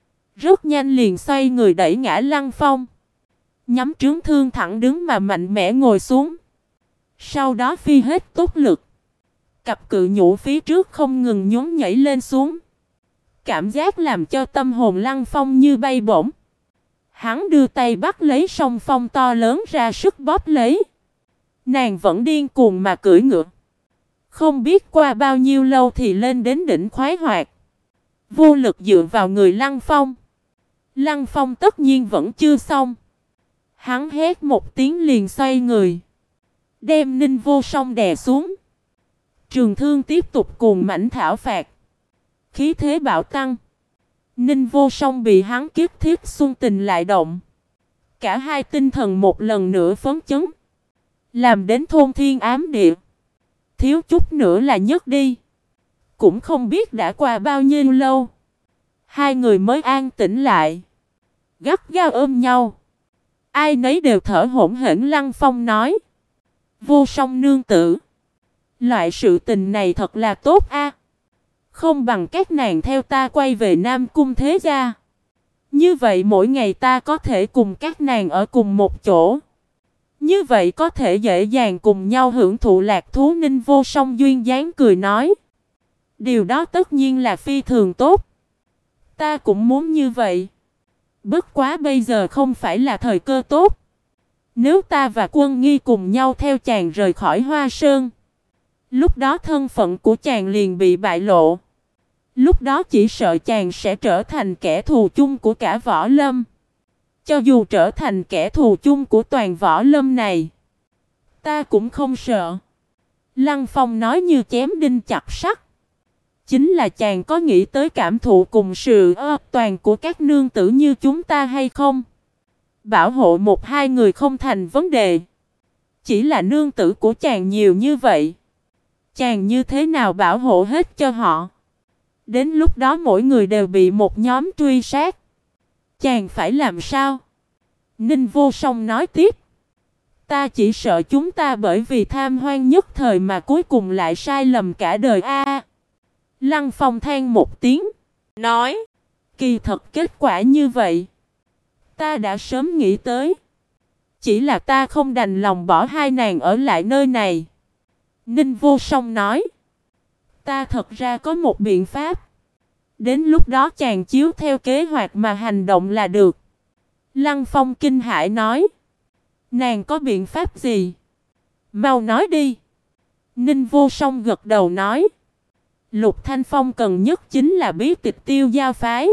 Rất nhanh liền xoay người đẩy ngã Lăng Phong. Nhắm trướng thương thẳng đứng mà mạnh mẽ ngồi xuống. Sau đó phi hết tốc lực. Cặp cự nhũ phía trước không ngừng nhún nhảy lên xuống. Cảm giác làm cho tâm hồn Lăng Phong như bay bổng. Hắn đưa tay bắt lấy song phong to lớn ra sức bóp lấy. Nàng vẫn điên cuồng mà cưỡi ngựa. Không biết qua bao nhiêu lâu thì lên đến đỉnh khoái hoạt. Vô lực dựa vào người Lăng Phong. Lăng Phong tất nhiên vẫn chưa xong. Hắn hét một tiếng liền xoay người. Đem Ninh Vô Song đè xuống. Trường thương tiếp tục cuồng mãnh thảo phạt. Khí thế bạo tăng. Ninh Vô Song bị hắn kiếp thiết xuân tình lại động. Cả hai tinh thần một lần nữa phấn chấn. Làm đến thôn thiên ám địa. Thiếu chút nữa là nhấc đi. Cũng không biết đã qua bao nhiêu lâu. Hai người mới an tĩnh lại. Gắt gao ôm nhau. Ai nấy đều thở hổn hển. Lăng Phong nói. Vô Song nương tử. Loại sự tình này thật là tốt a. Không bằng các nàng theo ta quay về Nam Cung Thế Gia. Như vậy mỗi ngày ta có thể cùng các nàng ở cùng một chỗ. Như vậy có thể dễ dàng cùng nhau hưởng thụ lạc thú. Ninh Vô Song duyên dáng cười nói. Điều đó tất nhiên là phi thường tốt. Ta cũng muốn như vậy. Bất quá bây giờ không phải là thời cơ tốt. Nếu ta và Quân Nghi cùng nhau theo chàng rời khỏi Hoa Sơn, lúc đó thân phận của chàng liền bị bại lộ. Lúc đó chỉ sợ chàng sẽ trở thành kẻ thù chung của cả Võ Lâm. Cho dù trở thành kẻ thù chung của toàn Võ Lâm này, ta cũng không sợ. Lăng Phong nói như chém đinh chặt sắt. Chính là chàng có nghĩ tới cảm thụ cùng sự toàn của các nương tử như chúng ta hay không? Bảo hộ một hai người không thành vấn đề. Chỉ là nương tử của chàng nhiều như vậy. Chàng như thế nào bảo hộ hết cho họ? Đến lúc đó mỗi người đều bị một nhóm truy sát. Chàng phải làm sao? Ninh Vô Song nói tiếp. Ta chỉ sợ chúng ta bởi vì tham hoan nhất thời mà cuối cùng lại sai lầm cả đời a. Lăng Phong than một tiếng. Nói. Kỳ thật kết quả như vậy. Ta đã sớm nghĩ tới. Chỉ là ta không đành lòng bỏ hai nàng ở lại nơi này. Ninh Vô Song nói. Ta thật ra có một biện pháp. Đến lúc đó chàng chiếu theo kế hoạch mà hành động là được. Lăng Phong kinh hãi nói. Nàng có biện pháp gì? Mau nói đi. Ninh Vô Song gật đầu nói. Lục Thanh Phong cần nhất chính là bí tịch Tiêu Giao phái.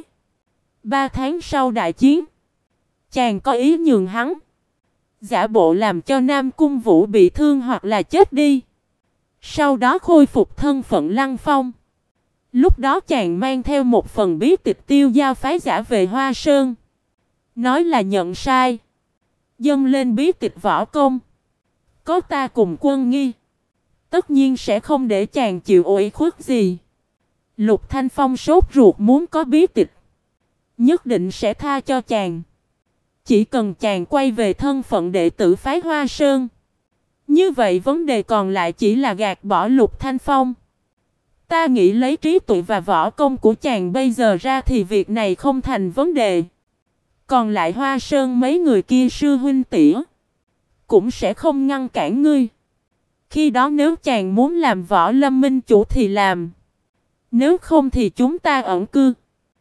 3 tháng sau đại chiến, chàng có ý nhường hắn. Giả bộ làm cho Nam Cung Vũ bị thương hoặc là chết đi. Sau đó khôi phục thân phận Lăng Phong. Lúc đó chàng mang theo một phần bí tịch Tiêu Giao phái giả về Hoa Sơn. Nói là nhận sai. Dâng lên bí tịch võ công. Có ta cùng Quân Nghi. Tất nhiên sẽ không để chàng chịu ủy khuất gì. Lục Thanh Phong sốt ruột muốn có bí tịch. Nhất định sẽ tha cho chàng. Chỉ cần chàng quay về thân phận đệ tử phái Hoa Sơn. Như vậy vấn đề còn lại chỉ là gạt bỏ Lục Thanh Phong. Ta nghĩ lấy trí tuệ và võ công của chàng bây giờ ra thì việc này không thành vấn đề. Còn lại Hoa Sơn mấy người kia sư huynh tỉ cũng sẽ không ngăn cản ngươi. Khi đó nếu chàng muốn làm Võ Lâm minh chủ thì làm. Nếu không thì chúng ta ẩn cư.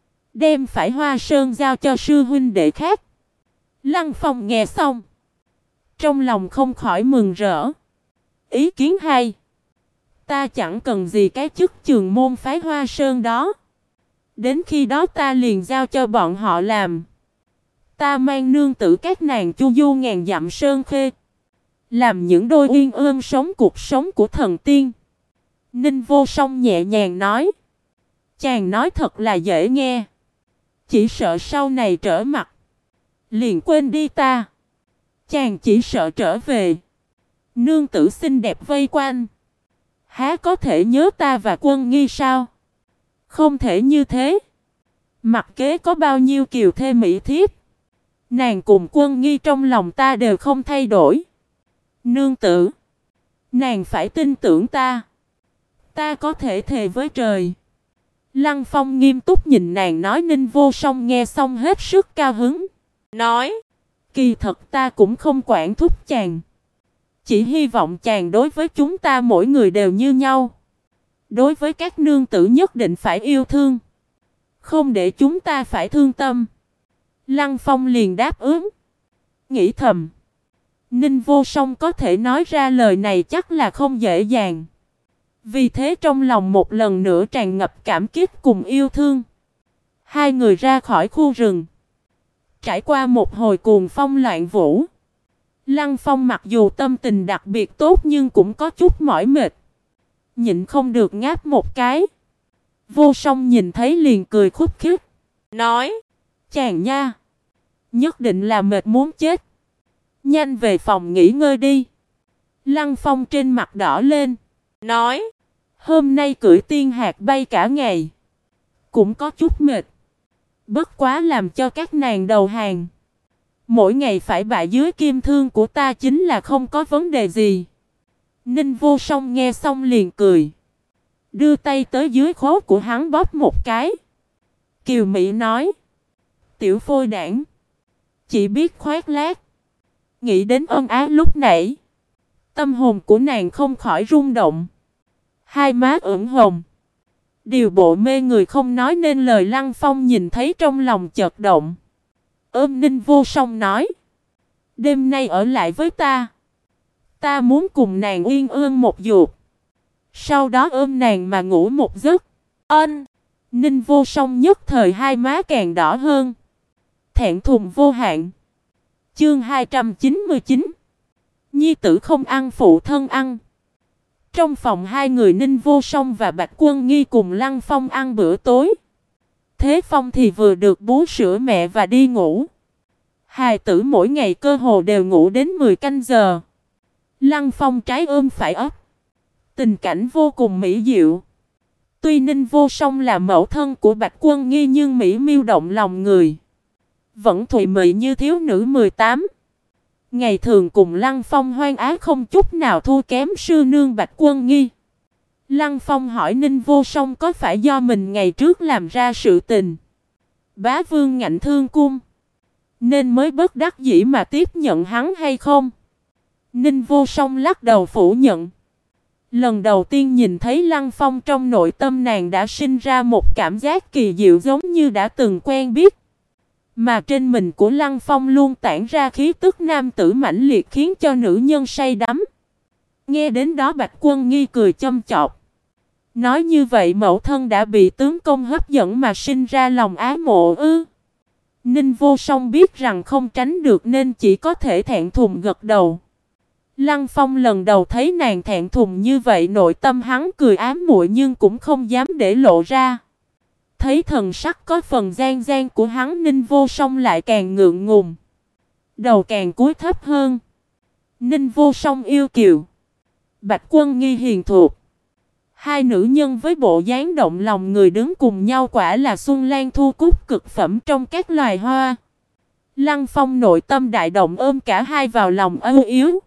Đem phải Hoa Sơn giao cho sư huynh đệ khác. Lăng Phong nghe xong, trong lòng không khỏi mừng rỡ. Ý kiến hay. Ta chẳng cần gì cái chức trường môn phái Hoa Sơn đó. Đến khi đó ta liền giao cho bọn họ làm. Ta mang nương tử các nàng chu du ngàn dặm sơn khê. Làm những đôi uyên ương sống cuộc sống của thần tiên. Ninh Vô Song nhẹ nhàng nói. Chàng nói thật là dễ nghe. Chỉ sợ sau này trở mặt liền quên đi ta. Chàng chỉ sợ trở về nương tử xinh đẹp vây quanh, há có thể nhớ ta và Quân Nghi sao? Không thể như thế. Mặc kế có bao nhiêu kiều thê mỹ thiếp, nàng cùng Quân Nghi trong lòng ta đều không thay đổi. Nương tử, nàng phải tin tưởng ta. Ta có thể thề với trời. Lăng Phong nghiêm túc nhìn nàng nói. Ninh Vô Song nghe xong hết sức cao hứng. Nói, kỳ thật ta cũng không quản thúc chàng. Chỉ hy vọng chàng đối với chúng ta mỗi người đều như nhau. Đối với các nương tử nhất định phải yêu thương. Không để chúng ta phải thương tâm. Lăng Phong liền đáp ứng. Nghĩ thầm, Ninh Vô Song có thể nói ra lời này chắc là không dễ dàng. Vì thế trong lòng một lần nữa tràn ngập cảm kích cùng yêu thương. Hai người ra khỏi khu rừng. Trải qua một hồi cuồng phong loạn vũ. Lăng Phong mặc dù tâm tình đặc biệt tốt nhưng cũng có chút mỏi mệt. Nhịn không được ngáp một cái. Vô Song nhìn thấy liền cười khúc khích. Nói, chàng nha, nhất định là mệt muốn chết. Nhanh về phòng nghỉ ngơi đi. Lăng Phong trên mặt đỏ lên. Nói, hôm nay cưỡi tiên hạc bay cả ngày. Cũng có chút mệt. Bất quá làm cho các nàng đầu hàng. Mỗi ngày phải bại dưới kim thương của ta chính là không có vấn đề gì. Ninh Vô Song nghe xong liền cười. Đưa tay tới dưới khố của hắn bóp một cái. Kiều Mỹ nói. Tiểu phôi đảng. Chỉ biết khoác lác. Nghĩ đến ân ái lúc nãy. Tâm hồn của nàng không khỏi rung động. Hai má ửng hồng. Điều bộ mê người không nói nên lời. Lăng Phong nhìn thấy trong lòng chợt động. Ôm Ninh Vô Song nói. Đêm nay ở lại với ta. Ta muốn cùng nàng uyên ương một dục. Sau đó ôm nàng mà ngủ một giấc. Ân. Ninh Vô Song nhất thời hai má càng đỏ hơn. Thẹn thùng vô hạn. Chương 299. Nhi tử không ăn phụ thân ăn. Trong phòng hai người Ninh Vô Song và Bạch Quân Nghi cùng Lăng Phong ăn bữa tối. Thế Phong thì vừa được bú sữa mẹ và đi ngủ. Hài tử mỗi ngày cơ hồ đều ngủ đến 10 canh giờ. Lăng Phong trái ôm phải ấp. Tình cảnh vô cùng mỹ diệu. Tuy Ninh Vô Song là mẫu thân của Bạch Quân Nghi nhưng mỹ miêu động lòng người. Vẫn thùy mị như thiếu nữ 18. Ngày thường cùng Lăng Phong hoan ái không chút nào thua kém sư nương Bạch Quân Nghi. Lăng Phong hỏi Ninh Vô Song có phải do mình ngày trước làm ra sự tình bá vương ngạnh thương cung nên mới bất đắc dĩ mà tiếp nhận hắn hay không? Ninh Vô Song lắc đầu phủ nhận. Lần đầu tiên nhìn thấy Lăng Phong trong nội tâm nàng đã sinh ra một cảm giác kỳ diệu giống như đã từng quen biết. Mà trên mình của Lăng Phong luôn tản ra khí tức nam tử mãnh liệt khiến cho nữ nhân say đắm. Nghe đến đó Bạch Quân Nghi cười châm chọc. Nói như vậy mẫu thân đã bị tướng công hấp dẫn mà sinh ra lòng ái mộ ư? Ninh Vô Song biết rằng không tránh được nên chỉ có thể thẹn thùng gật đầu. Lăng Phong lần đầu thấy nàng thẹn thùng như vậy nội tâm hắn cười ám muội nhưng cũng không dám để lộ ra. Thấy thần sắc có phần gian gian của hắn Ninh Vô Song lại càng ngượng ngùng. Đầu càng cúi thấp hơn. Ninh Vô Song yêu kiều. Bạch Quân Nghi hiền thục. Hai nữ nhân với bộ dáng động lòng người đứng cùng nhau quả là xuân lan thu cúc cực phẩm trong các loài hoa. Lăng Phong nội tâm đại động ôm cả hai vào lòng âu yếu.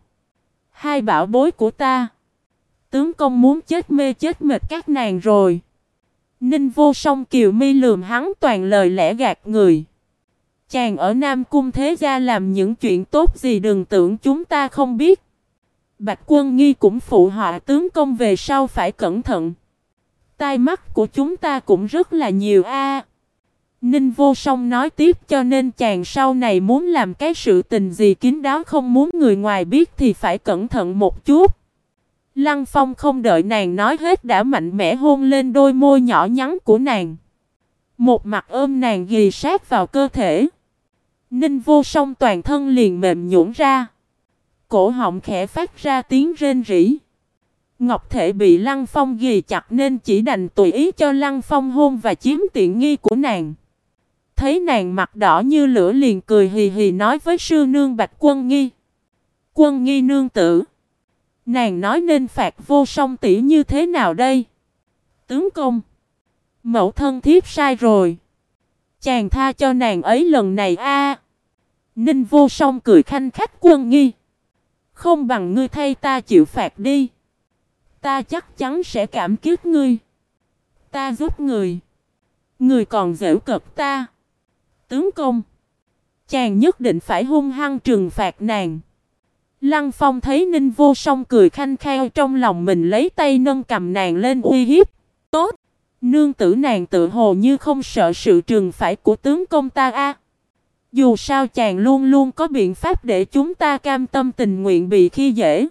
Hai bảo bối của ta. Tướng công muốn chết mê chết mệt các nàng rồi. Ninh Vô Song kiều mi lườm hắn toàn lời lẽ gạt người. Chàng ở Nam Cung thế gia làm những chuyện tốt gì đừng tưởng chúng ta không biết. Bạch Quân Nghi cũng phụ họa tướng công về sau phải cẩn thận. Tai mắt của chúng ta cũng rất là nhiều a. Ninh Vô Song nói tiếp, cho nên chàng sau này muốn làm cái sự tình gì kín đáo không muốn người ngoài biết thì phải cẩn thận một chút. Lăng Phong không đợi nàng nói hết đã mạnh mẽ hôn lên đôi môi nhỏ nhắn của nàng. Một mặt ôm nàng ghì sát vào cơ thể. Ninh Vô Song toàn thân liền mềm nhũn ra. Cổ họng khẽ phát ra tiếng rên rỉ. Ngọc thể bị Lăng Phong ghì chặt nên chỉ đành tùy ý cho Lăng Phong hôn và chiếm tiện nghi của nàng. Thấy nàng mặt đỏ như lửa liền cười hì hì nói với sư nương Bạch Quân Nghi. Quân Nghi nương tử. Nàng nói nên phạt Vô Song tỷ như thế nào đây? Tướng công. Mẫu thân thiếp sai rồi. Chàng tha cho nàng ấy lần này a. Ninh Vô Song cười khanh khách. Quân Nghi. Không bằng ngươi thay ta chịu phạt đi. Ta chắc chắn sẽ cảm kích ngươi. Ta giúp người. Người còn giễu cợt ta. Tướng công. Chàng nhất định phải hung hăng trừng phạt nàng. Lăng Phong thấy Ninh Vô Song cười khanh khao trong lòng mình lấy tay nâng cầm nàng lên uy hiếp. Tốt. Nương tử nàng tự hồ như không sợ sự trừng phạt của tướng công ta a. Dù sao chàng luôn luôn có biện pháp để chúng ta cam tâm tình nguyện bị khi dễ.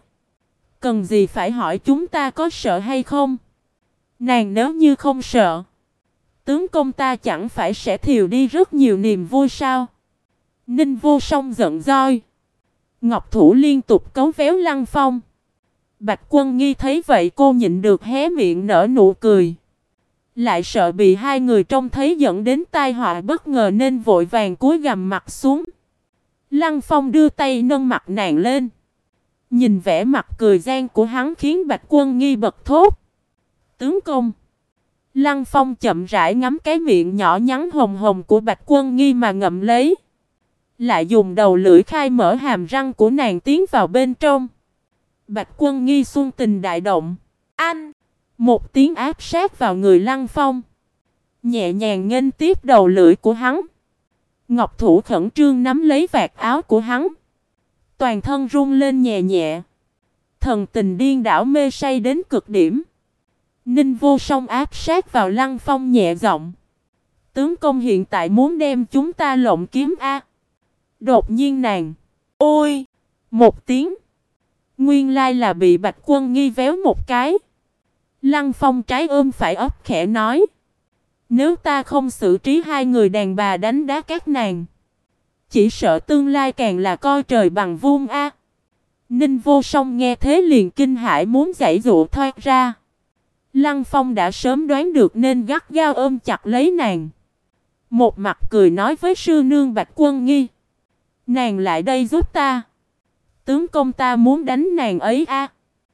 Cần gì phải hỏi chúng ta có sợ hay không? Nàng nếu như không sợ, tướng công ta chẳng phải sẽ thiêu đi rất nhiều niềm vui sao? Ninh Vô Song giận doi. Ngọc thủ liên tục cấu véo Lăng Phong. Bạch Quân Nghi thấy vậy cô nhịn được hé miệng nở nụ cười. Lại sợ bị hai người trông thấy dẫn đến tai họa bất ngờ nên vội vàng cúi gằm mặt xuống. Lăng Phong đưa tay nâng mặt nàng lên. Nhìn vẻ mặt cười gian của hắn khiến Bạch Quân Nghi bật thốt. Tướng công. Lăng Phong chậm rãi ngắm cái miệng nhỏ nhắn hồng hồng của Bạch Quân Nghi mà ngậm lấy. Lại dùng đầu lưỡi khai mở hàm răng của nàng tiến vào bên trong. Bạch Quân Nghi xuân tình đại động. Anh! Một tiếng áp sát vào người Lăng Phong. Nhẹ nhàng nghênh tiếp đầu lưỡi của hắn. Ngọc thủ khẩn trương nắm lấy vạt áo của hắn. Toàn thân run lên nhẹ nhẹ. Thần tình điên đảo mê say đến cực điểm. Ninh Vô Song áp sát vào Lăng Phong nhẹ giọng. Tướng công hiện tại muốn đem chúng ta lộng kiếm a. Đột nhiên nàng. Ôi! Một tiếng. Nguyên lai là bị Bạch Quân Nghi véo một cái. Lăng Phong trái ôm phải ấp khẽ nói. Nếu ta không xử trí hai người đàn bà đánh đá các nàng, chỉ sợ tương lai càng là coi trời bằng vuông a. Ninh Vô Song nghe thế liền kinh hãi muốn giãy giụa thoát ra. Lăng Phong đã sớm đoán được nên gắt gao ôm chặt lấy nàng. Một mặt cười nói với sư nương Bạch Quân Nghi. Nàng lại đây giúp ta. Tướng công ta muốn đánh nàng ấy a.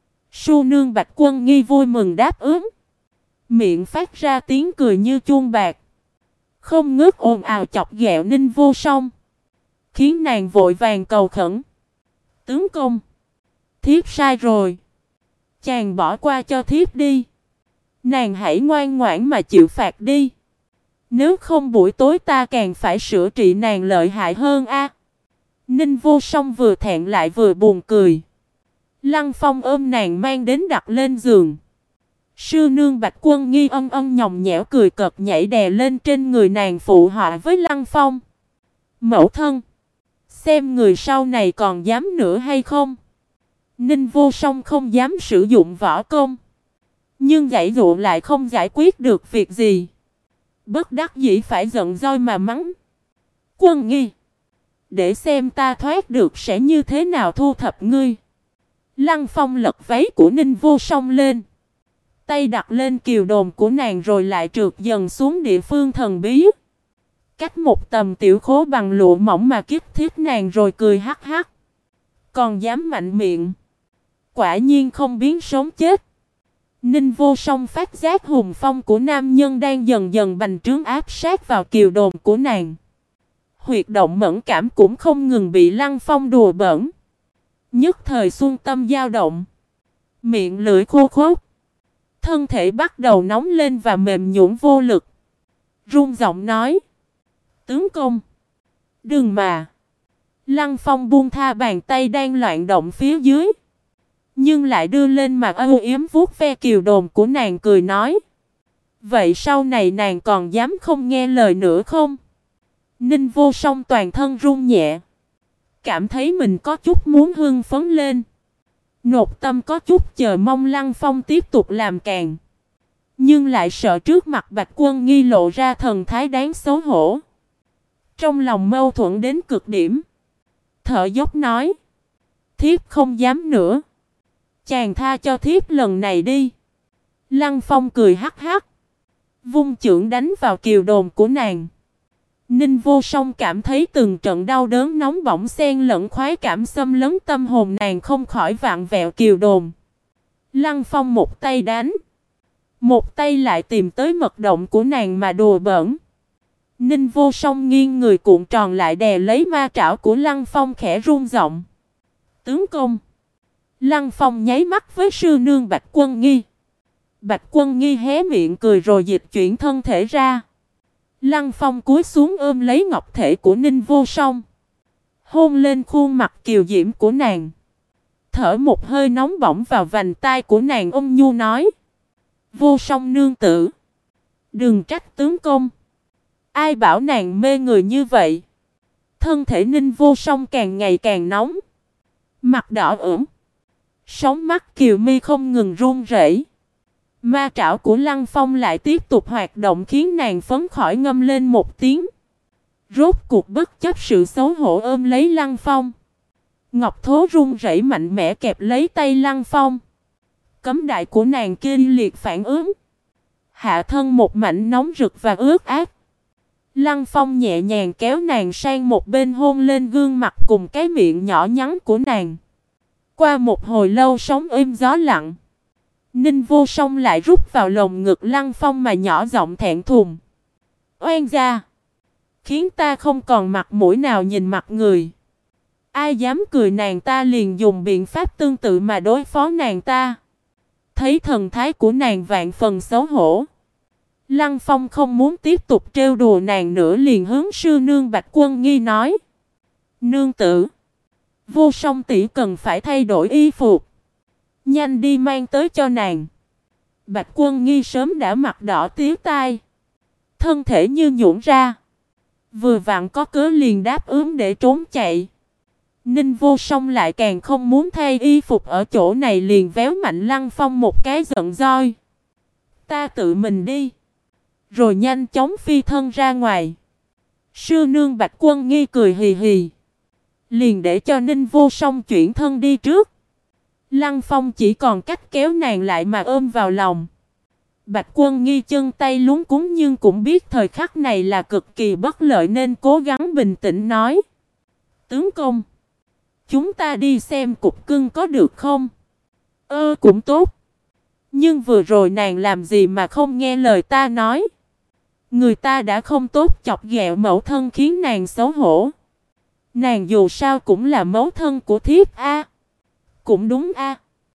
Sư nương Bạch Quân Nghi vui mừng đáp ứng. Miệng phát ra tiếng cười như chuông bạc. Không ngớt ồn ào chọc ghẹo Ninh Vô Song. Khiến nàng vội vàng cầu khẩn. Tướng công. Thiếp sai rồi. Chàng bỏ qua cho thiếp đi. Nàng hãy ngoan ngoãn mà chịu phạt đi. Nếu không buổi tối ta càng phải sửa trị nàng lợi hại hơn a. Ninh Vô Song vừa thẹn lại vừa buồn cười. Lăng Phong ôm nàng mang đến đặt lên giường. Sư nương Bạch Quân Nghi ân ân nhòng nhẽo cười cợt nhảy đè lên trên người nàng phụ họa với Lăng Phong. Mẫu thân. Xem người sau này còn dám nữa hay không. Ninh Vô Song không dám sử dụng võ công. Nhưng giãy dụa lại không giải quyết được việc gì. Bất đắc dĩ phải giận dỗi mà mắng. Quân Nghi. Để xem ta thoát được sẽ như thế nào thu thập ngươi. Lăng Phong lật váy của Ninh Vô Song lên. Tay đặt lên kiều đồn của nàng rồi lại trượt dần xuống địa phương thần bí. Cách một tầm tiểu khố bằng lụa mỏng mà kích thiết nàng rồi cười hắc hắc. Còn dám mạnh miệng. Quả nhiên không biến sống chết. Ninh Vô Song phát giác hùng phong của nam nhân đang dần dần bành trướng áp sát vào kiều đồn của nàng. Huyệt động mẫn cảm cũng không ngừng bị Lăng Phong đùa bỡn. Nhất thời xuân tâm dao động. Miệng lưỡi khô khốc. Thân thể bắt đầu nóng lên và mềm nhũn vô lực. Run giọng nói. Tướng công. Đừng mà. Lăng Phong buông tha bàn tay đang loạn động phía dưới. Nhưng lại đưa lên mặt âu yếm vuốt ve kiều đồn của nàng cười nói. Vậy sau này nàng còn dám không nghe lời nữa không? Ninh Vô Song toàn thân run nhẹ. Cảm thấy mình có chút muốn hưng phấn lên. Nột tâm có chút chờ mong Lăng Phong tiếp tục làm càng. Nhưng lại sợ trước mặt Bạch Quân Nghi lộ ra thần thái đáng xấu hổ. Trong lòng mâu thuẫn đến cực điểm. Thở dốc nói. Thiếp không dám nữa. Chàng tha cho thiếp lần này đi. Lăng Phong cười hắc hắc. Vung chưởng đánh vào kiều đồn của nàng. Ninh Vô Song cảm thấy từng trận đau đớn nóng bỏng xen lẫn khoái cảm xâm lấn tâm hồn nàng không khỏi vạn vẹo kiều đồn. Lăng Phong một tay đánh. Một tay lại tìm tới mật động của nàng mà đùa bỡn. Ninh Vô Song nghiêng người cuộn tròn lại đè lấy ma trảo của Lăng Phong khẽ run giọng. Tướng công. Lăng Phong nháy mắt với sư nương Bạch Quân Nghi. Bạch Quân Nghi hé miệng cười rồi dịch chuyển thân thể ra. Lăng Phong cúi xuống ôm lấy ngọc thể của Ninh Vô Song. Hôn lên khuôn mặt kiều diễm của nàng. Thở một hơi nóng bỏng vào vành tai của nàng ôn nhu nói. Vô Song nương tử. Đừng trách tướng công. Ai bảo nàng mê người như vậy. Thân thể Ninh Vô Song càng ngày càng nóng. Mặt đỏ ửng. Sóng mắt kiều mi không ngừng run rẩy. Ma trảo của Lăng Phong lại tiếp tục hoạt động khiến nàng phấn khởi ngâm lên một tiếng. Rốt cuộc bất chấp sự xấu hổ ôm lấy Lăng Phong. Ngọc thố run rẩy mạnh mẽ kẹp lấy tay Lăng Phong. Cấm đại của nàng kinh liệt phản ứng. Hạ thân một mảnh nóng rực và ướt át. Lăng Phong nhẹ nhàng kéo nàng sang một bên hôn lên gương mặt cùng cái miệng nhỏ nhắn của nàng. Qua một hồi lâu sóng êm gió lặng. Ninh Vô Song lại rút vào lồng ngực Lăng Phong mà nhỏ giọng thẹn thùng. Oan gia. Khiến ta không còn mặt mũi nào nhìn mặt người. Ai dám cười nàng ta liền dùng biện pháp tương tự mà đối phó nàng ta. Thấy thần thái của nàng vạn phần xấu hổ. Lăng Phong không muốn tiếp tục trêu đùa nàng nữa liền hướng sư nương Bạch Quân Nghi nói. Nương tử. Vô Song tỷ cần phải thay đổi y phục. Nhanh đi mang tới cho nàng. Bạch Quân Nghi sớm đã mặt đỏ tía tai. Thân thể như nhũn ra. Vừa vặn có cớ liền đáp ứng để trốn chạy. Ninh Vô Song lại càng không muốn thay y phục ở chỗ này liền véo mạnh Lăng Phong một cái giận doi. Ta tự mình đi. Rồi nhanh chóng phi thân ra ngoài. Sư nương Bạch Quân Nghi cười hì hì. Liền để cho Ninh Vô Song chuyển thân đi trước. Lăng Phong chỉ còn cách kéo nàng lại mà ôm vào lòng. Bạch Quân Nghi chân tay luống cuống nhưng cũng biết thời khắc này là cực kỳ bất lợi nên cố gắng bình tĩnh nói. Tướng công. Chúng ta đi xem cục cưng có được không? Cũng tốt. Nhưng vừa rồi nàng làm gì mà không nghe lời ta nói? Người ta đã không tốt chọc ghẹo mẫu thân khiến nàng xấu hổ. Nàng dù sao cũng là mẫu thân của thiếp a. Cũng đúng a.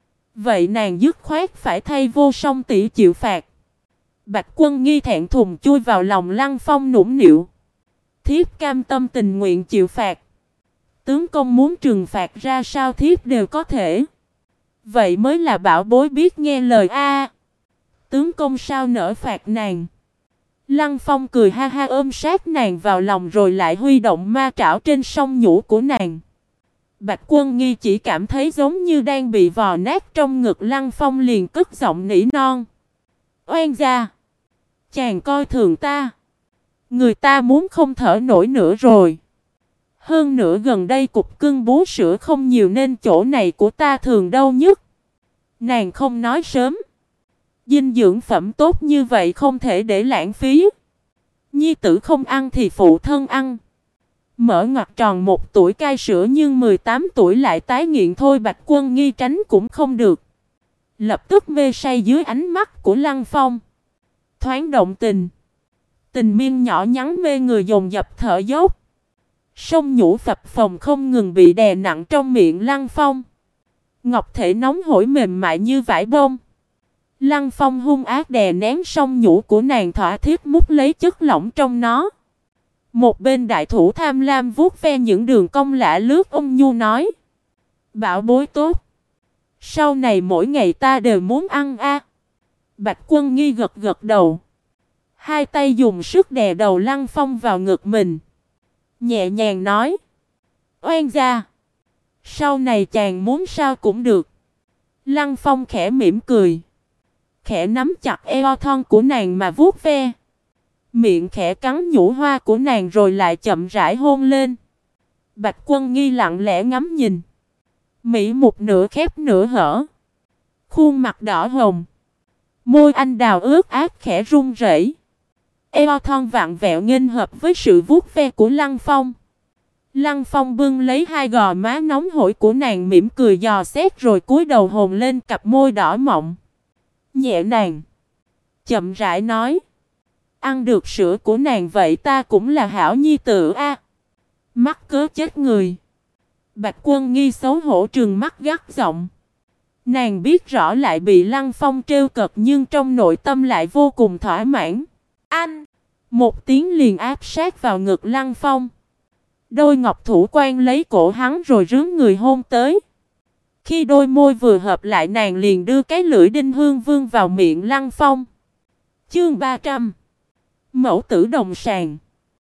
Vậy nàng dứt khoát phải thay Vô Song tỷ chịu phạt. Bạch Quân Nghi thẹn thùng chui vào lòng Lăng Phong nũng nịu. Thiếp cam tâm tình nguyện chịu phạt. Tướng công muốn trừng phạt ra sao thiếp đều có thể. Vậy mới là bảo bối biết nghe lời a. Tướng công sao nỡ phạt nàng. Lăng Phong cười ha ha ôm sát nàng vào lòng rồi lại huy động ma trảo trên song nhũ của nàng. Bạch Quân Nghi chỉ cảm thấy giống như đang bị vò nát trong ngực Lăng Phong liền cất giọng nỉ non. Oan gia. Chàng coi thường ta. Người ta muốn không thở nổi nữa rồi. Hơn nữa gần đây cục cưng bú sữa không nhiều nên chỗ này của ta thường đau nhất. Nàng không nói sớm. Dinh dưỡng phẩm tốt như vậy không thể để lãng phí. Nhi tử không ăn thì phụ thân ăn. Mở ngoặt tròn 1 tuổi cai sữa nhưng 18 tuổi lại tái nghiện thôi. Bạch Quân Nghi tránh cũng không được. Lập tức mê say dưới ánh mắt của Lăng Phong. Thoáng động tình. Tình miên nhỏ nhắn mê người dồn dập thở dốc. Sông nhũ phập phồng không ngừng bị đè nặng trong miệng Lăng Phong. Ngọc thể nóng hổi mềm mại như vải bông. Lăng Phong hung ác đè nén song nhũ của nàng thỏa thiết mút lấy chất lỏng trong nó. Một bên đại thủ tham lam vuốt ve những đường cong lạ lướt ôn nhu nói. Bảo bối tốt. Sau này mỗi ngày ta đều muốn ăn a. Bạch Quân Nghi gật gật đầu. Hai tay dùng sức đè đầu Lăng Phong vào ngực mình. Nhẹ nhàng nói. Oan gia. Sau này chàng muốn sao cũng được. Lăng Phong khẽ mỉm cười. Khẽ nắm chặt eo thon của nàng mà vuốt ve. Miệng khẽ cắn nhũ hoa của nàng rồi lại chậm rãi hôn lên. Bạch Quân Nghi lặng lẽ ngắm nhìn. Mỹ một nửa khép nửa hở. Khuôn mặt đỏ hồng. Môi anh đào ướt át khẽ run rẩy. Eo thon vặn vẹo nghênh hợp với sự vuốt ve của Lăng Phong. Lăng Phong bưng lấy hai gò má nóng hổi của nàng mỉm cười dò xét rồi cúi đầu hôn lên cặp môi đỏ mọng. Nhẹ nàng. Chậm rãi nói. Ăn được sữa của nàng vậy ta cũng là hảo nhi tử a. Mắc cớ chết người. Bạch Quân Nghi xấu hổ trừng mắt gắt giọng. Nàng biết rõ lại bị Lăng Phong trêu cợt nhưng trong nội tâm lại vô cùng thỏa mãn. Anh! Một tiếng liền áp sát vào ngực Lăng Phong. Đôi ngọc thủ quan lấy cổ hắn rồi rướn người hôn tới. Khi đôi môi vừa hợp lại nàng liền đưa cái lưỡi đinh hương vương vào miệng Lăng Phong. Chương 300. Mẫu tử đồng sàng.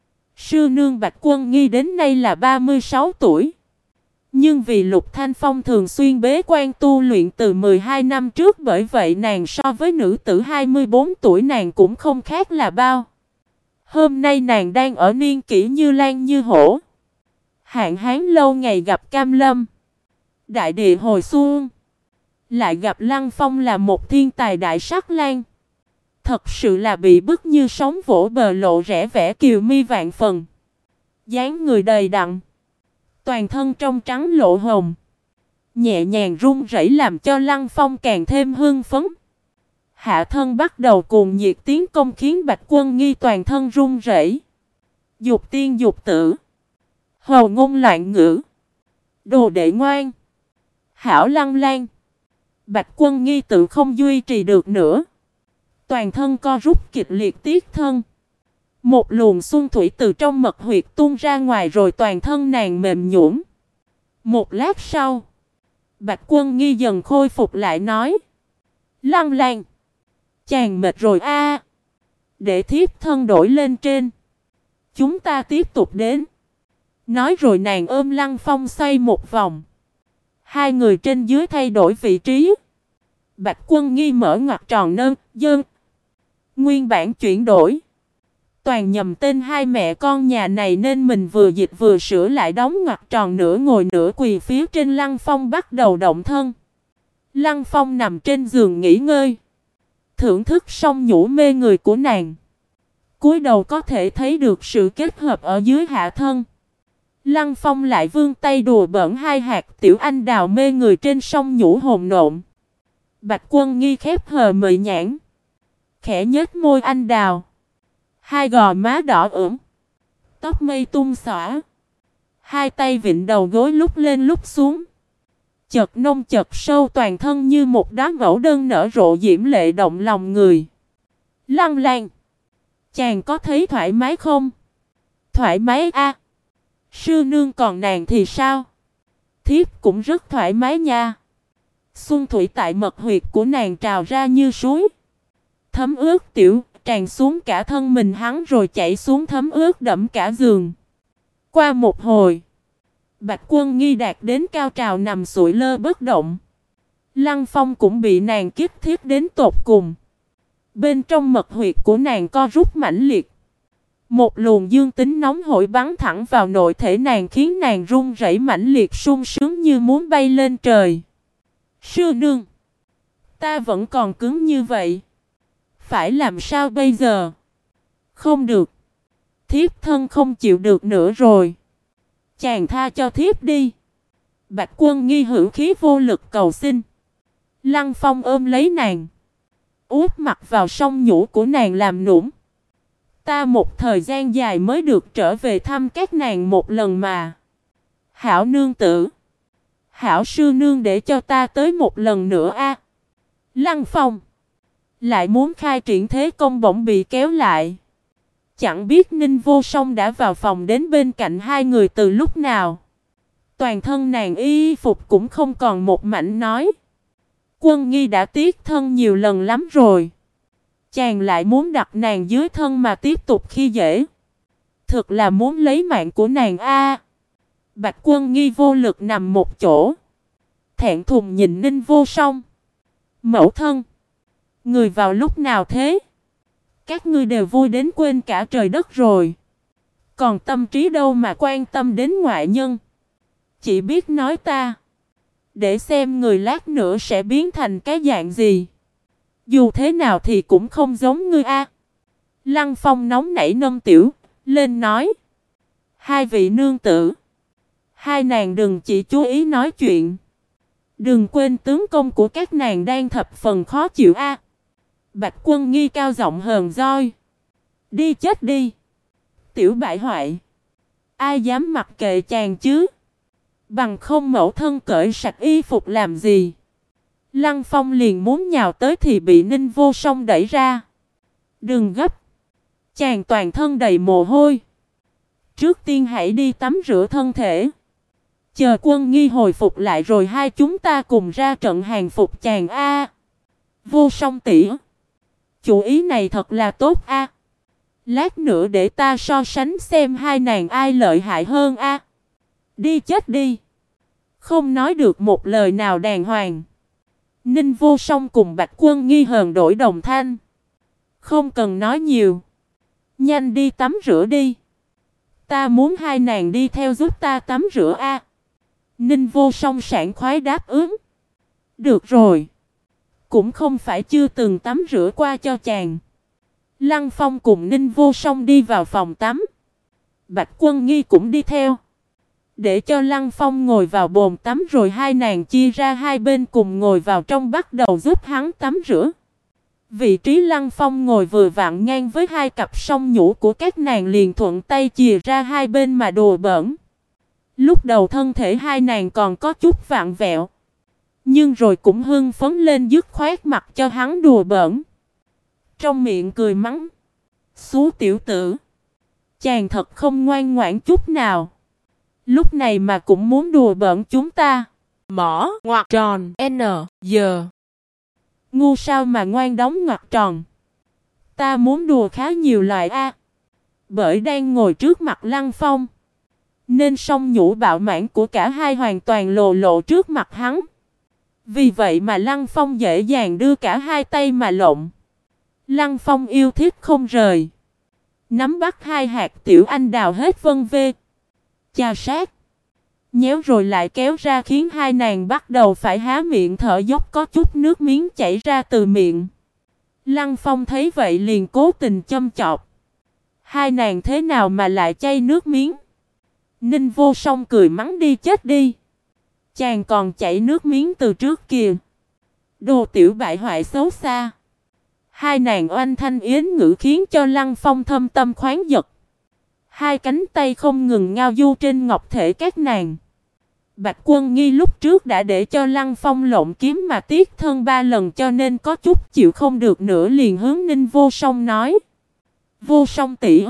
Sư nương Bạch Quân Nghi đến nay là 36 tuổi. Nhưng vì Lục Thanh Phong thường xuyên bế quan tu luyện từ 12 năm trước, bởi vậy nàng so với nữ tử 24 tuổi nàng cũng không khác là bao. Hôm nay nàng đang ở niên kỷ như lan như hổ. Hạn hán lâu ngày gặp cam lâm. Đại địa hồi xuân. Lại gặp Lăng Phong là một thiên tài đại sắc lang. Thật sự là bị bức như sóng vỗ bờ, lộ rẽ vẻ kiều mi vạn phần. Dáng người đầy đặn. Toàn thân trong trắng lộ hồng. Nhẹ nhàng run rẩy làm cho Lăng Phong càng thêm hưng phấn. Hạ thân bắt đầu cuồng nhiệt tiến công khiến Bạch Quân Nghi toàn thân run rẩy. Dục tiên dục tử. Hầu ngôn loạn ngữ. Đồ đệ ngoan. Hảo Lăng Lan. Bạch Quân Nghi tự không duy trì được nữa. Toàn thân co rút kịch liệt tiết thân. Một luồng xuân thủy từ trong mật huyệt tuôn ra ngoài rồi toàn thân nàng mềm nhũn. Một lát sau, Bạch Quân Nghi dần khôi phục lại nói. Lăng Lan. Chàng mệt rồi a. Để thiếp thân đổi lên trên. Chúng ta tiếp tục đến. Nói rồi nàng ôm Lăng Phong xoay một vòng. Hai người trên dưới thay đổi vị trí. Bạch Quân Nghi mở ngoặc tròn nơn, dơn. Nguyên bản chuyển đổi. Toàn nhầm tên hai mẹ con nhà này nên mình vừa dịch vừa sửa lại đóng ngoặc tròn nửa ngồi nửa quỳ phía trên Lăng Phong bắt đầu động thân. Lăng Phong nằm trên giường nghỉ ngơi. Thưởng thức song nhũ mê người của nàng. Cúi đầu có thể thấy được sự kết hợp ở dưới hạ thân. Lăng Phong lại vươn tay đùa bỡn hai hạt tiểu anh đào mê người trên song nhũ hồn nộn. Bạch Quân Nghi khép hờ mị nhãn. Khẽ nhếch môi anh đào. Hai gò má đỏ ửng. Tóc mây tung xõa. Hai tay vịn đầu gối lúc lên lúc xuống. Chật nông chật sâu toàn thân như một đóa mẫu đơn nở rộ diễm lệ động lòng người. Lăng Lan. Chàng có thấy thoải mái không? Thoải mái a. Sư nương còn nàng thì sao? Thiếp cũng rất thoải mái nha. Xuân thủy tại mật huyệt của nàng trào ra như suối. Thấm ướt tiểu tràn xuống cả thân mình hắn rồi chảy xuống thấm ướt đẫm cả giường. Qua một hồi, Bạch Quân Nghi đạt đến cao trào nằm sụi lơ bất động. Lăng Phong cũng bị nàng kích thiết đến tột cùng. Bên trong mật huyệt của nàng co rút mãnh liệt. Một luồng dương tính nóng hổi bắn thẳng vào nội thể nàng khiến nàng run rẩy mãnh liệt sung sướng như muốn bay lên trời. Sư nương, ta vẫn còn cứng như vậy. Phải làm sao bây giờ? Không được. Thiếp thân không chịu được nữa rồi. Chàng tha cho thiếp đi. Bạch Quân Nghi hữu khí vô lực cầu xin. Lăng Phong ôm lấy nàng. Úp mặt vào song nhũ của nàng làm nũng. Ta một thời gian dài mới được trở về thăm các nàng một lần mà. Hảo nương tử. Hảo sư nương để cho ta tới một lần nữa a. Lăng Phong lại muốn khai triển thế công bỗng bị kéo lại. Chẳng biết Ninh Vô Song đã vào phòng đến bên cạnh hai người từ lúc nào. Toàn thân nàng y phục cũng không còn một mảnh nói. Quân Nghi đã tiếc thân nhiều lần lắm rồi. Chàng lại muốn đặt nàng dưới thân mà tiếp tục khi dễ. Thực là muốn lấy mạng của nàng a. Bạch Quân Nghi vô lực nằm một chỗ. Thẹn thùng nhìn Ninh Vô Song. Mẫu thân. Người vào lúc nào thế? Các ngươi đều vui đến quên cả trời đất rồi. Còn tâm trí đâu mà quan tâm đến ngoại nhân. Chỉ biết nói ta. Để xem người lát nữa sẽ biến thành cái dạng gì. Dù thế nào thì cũng không giống ngươi a. Lăng Phong nóng nảy nâng Tiểu lên nói. Hai vị nương tử. Hai nàng đừng chỉ chú ý nói chuyện. Đừng quên tướng công của các nàng đang thập phần khó chịu a. Bạch Quân Nghi cao giọng hờn dỗi. Đi chết đi. Tiểu bại hoại. Ai dám mặc kệ chàng chứ? Bằng không mẫu thân cởi sạch y phục làm gì? Lăng Phong liền muốn nhào tới thì bị Ninh Vô Song đẩy ra. Đừng gấp. Chàng toàn thân đầy mồ hôi. Trước tiên hãy đi tắm rửa thân thể. Chờ Quân Nghi hồi phục lại rồi hai chúng ta cùng ra trận hàng phục chàng a. Vô Song tỷ. Chủ ý này thật là tốt a. Lát nữa để ta so sánh xem hai nàng ai lợi hại hơn a. Đi chết đi. Không nói được một lời nào đàng hoàng. Ninh Vô Song cùng Bạch Quân Nghi hờn đổi đồng thanh. Không cần nói nhiều. Nhanh đi tắm rửa đi. Ta muốn hai nàng đi theo giúp ta tắm rửa a. Ninh Vô Song sảng khoái đáp ứng. Được rồi. Cũng không phải chưa từng tắm rửa qua cho chàng. Lăng Phong cùng Ninh Vô Song đi vào phòng tắm. Bạch Quân Nghi cũng đi theo. Để cho Lăng Phong ngồi vào bồn tắm rồi hai nàng chia ra hai bên cùng ngồi vào trong bắt đầu giúp hắn tắm rửa. Vị trí Lăng Phong ngồi vừa vặn ngang với hai cặp song nhũ của các nàng liền thuận tay chìa ra hai bên mà đùa bỡn. Lúc đầu thân thể hai nàng còn có chút vặn vẹo. Nhưng rồi cũng hưng phấn lên dứt khoát mặt cho hắn đùa bỡn. Trong miệng cười mắng. Xú tiểu tử. Chàng thật không ngoan ngoãn chút nào. Lúc này mà cũng muốn đùa bỡn chúng ta. Mỏ ngoặc tròn N giờ. Ngu sao mà ngoan đóng ngoặc tròn. Ta muốn đùa khá nhiều loại a. Bởi đang ngồi trước mặt Lăng Phong. Nên song nhũ bạo mãn của cả hai hoàn toàn lộ lộ trước mặt hắn. Vì vậy mà Lăng Phong dễ dàng đưa cả hai tay mà lộn. Lăng Phong yêu thích không rời. Nắm bắt hai hạt tiểu anh đào hết vân vê. Chà sát. Nhéo rồi lại kéo ra khiến hai nàng bắt đầu phải há miệng thở dốc có chút nước miếng chảy ra từ miệng. Lăng Phong thấy vậy liền cố tình châm chọc. Hai nàng thế nào mà lại chảy nước miếng? Ninh Vô Song cười mắng đi chết đi. Chàng còn chảy nước miếng từ trước kìa. Đồ tiểu bại hoại xấu xa. Hai nàng oanh thanh yến ngữ khiến cho Lăng Phong thâm tâm khoáng giật. Hai cánh tay không ngừng ngao du trên ngọc thể các nàng. Bạch Quân Nghi lúc trước đã để cho Lăng Phong lộn kiếm mà tiếc thân 3 lần cho nên có chút chịu không được nữa liền hướng Ninh Vô Song nói. Vô Song tỷ,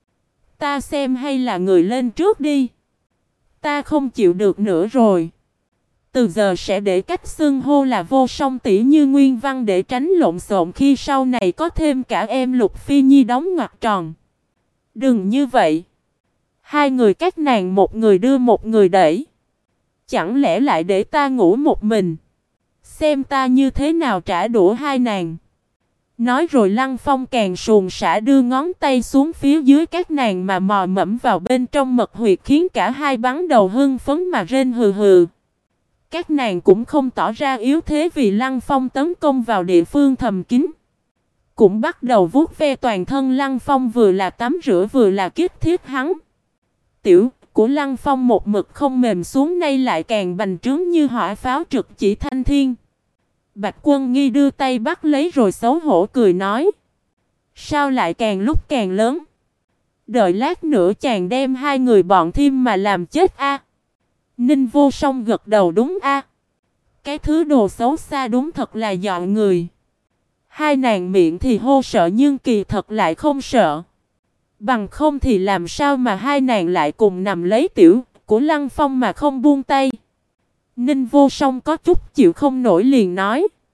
ta xem hay là người lên trước đi. Ta không chịu được nữa rồi. Từ giờ sẽ để cách xưng hô là Vô Song tỷ như nguyên văn để tránh lộn xộn khi sau này có thêm cả em Lục Phi Nhi đóng ngoặc tròn. Đừng như vậy. Hai người các nàng một người đưa một người đẩy. Chẳng lẽ lại để ta ngủ một mình? Xem ta như thế nào trả đũa hai nàng. Nói rồi Lăng Phong càng suồng sã đưa ngón tay xuống phía dưới các nàng mà mò mẫm vào bên trong mật huyệt khiến cả hai bắn đầu hưng phấn mà rên hừ hừ. Các nàng cũng không tỏ ra yếu thế vì Lăng Phong tấn công vào địa phương thầm kín. Cũng bắt đầu vuốt ve toàn thân Lăng Phong vừa là tắm rửa vừa là kích thiết hắn. Tiểu của Lăng Phong một mực không mềm xuống nay lại càng bành trướng như hỏa pháo trực chỉ thanh thiên. Bạch Quân Nghi đưa tay bắt lấy rồi xấu hổ cười nói. Sao lại càng lúc càng lớn? Đợi lát nữa chàng đem hai người bọn thêm mà làm chết a. Ninh Vô Song gật đầu đúng a. Cái thứ đồ xấu xa đúng thật là dọn người. Hai nàng miệng thì hô sợ nhưng kỳ thật lại không sợ. Bằng không thì làm sao mà hai nàng lại cùng nằm lấy tiểu của Lăng Phong mà không buông tay. Ninh Vô Song có chút chịu không nổi liền nói.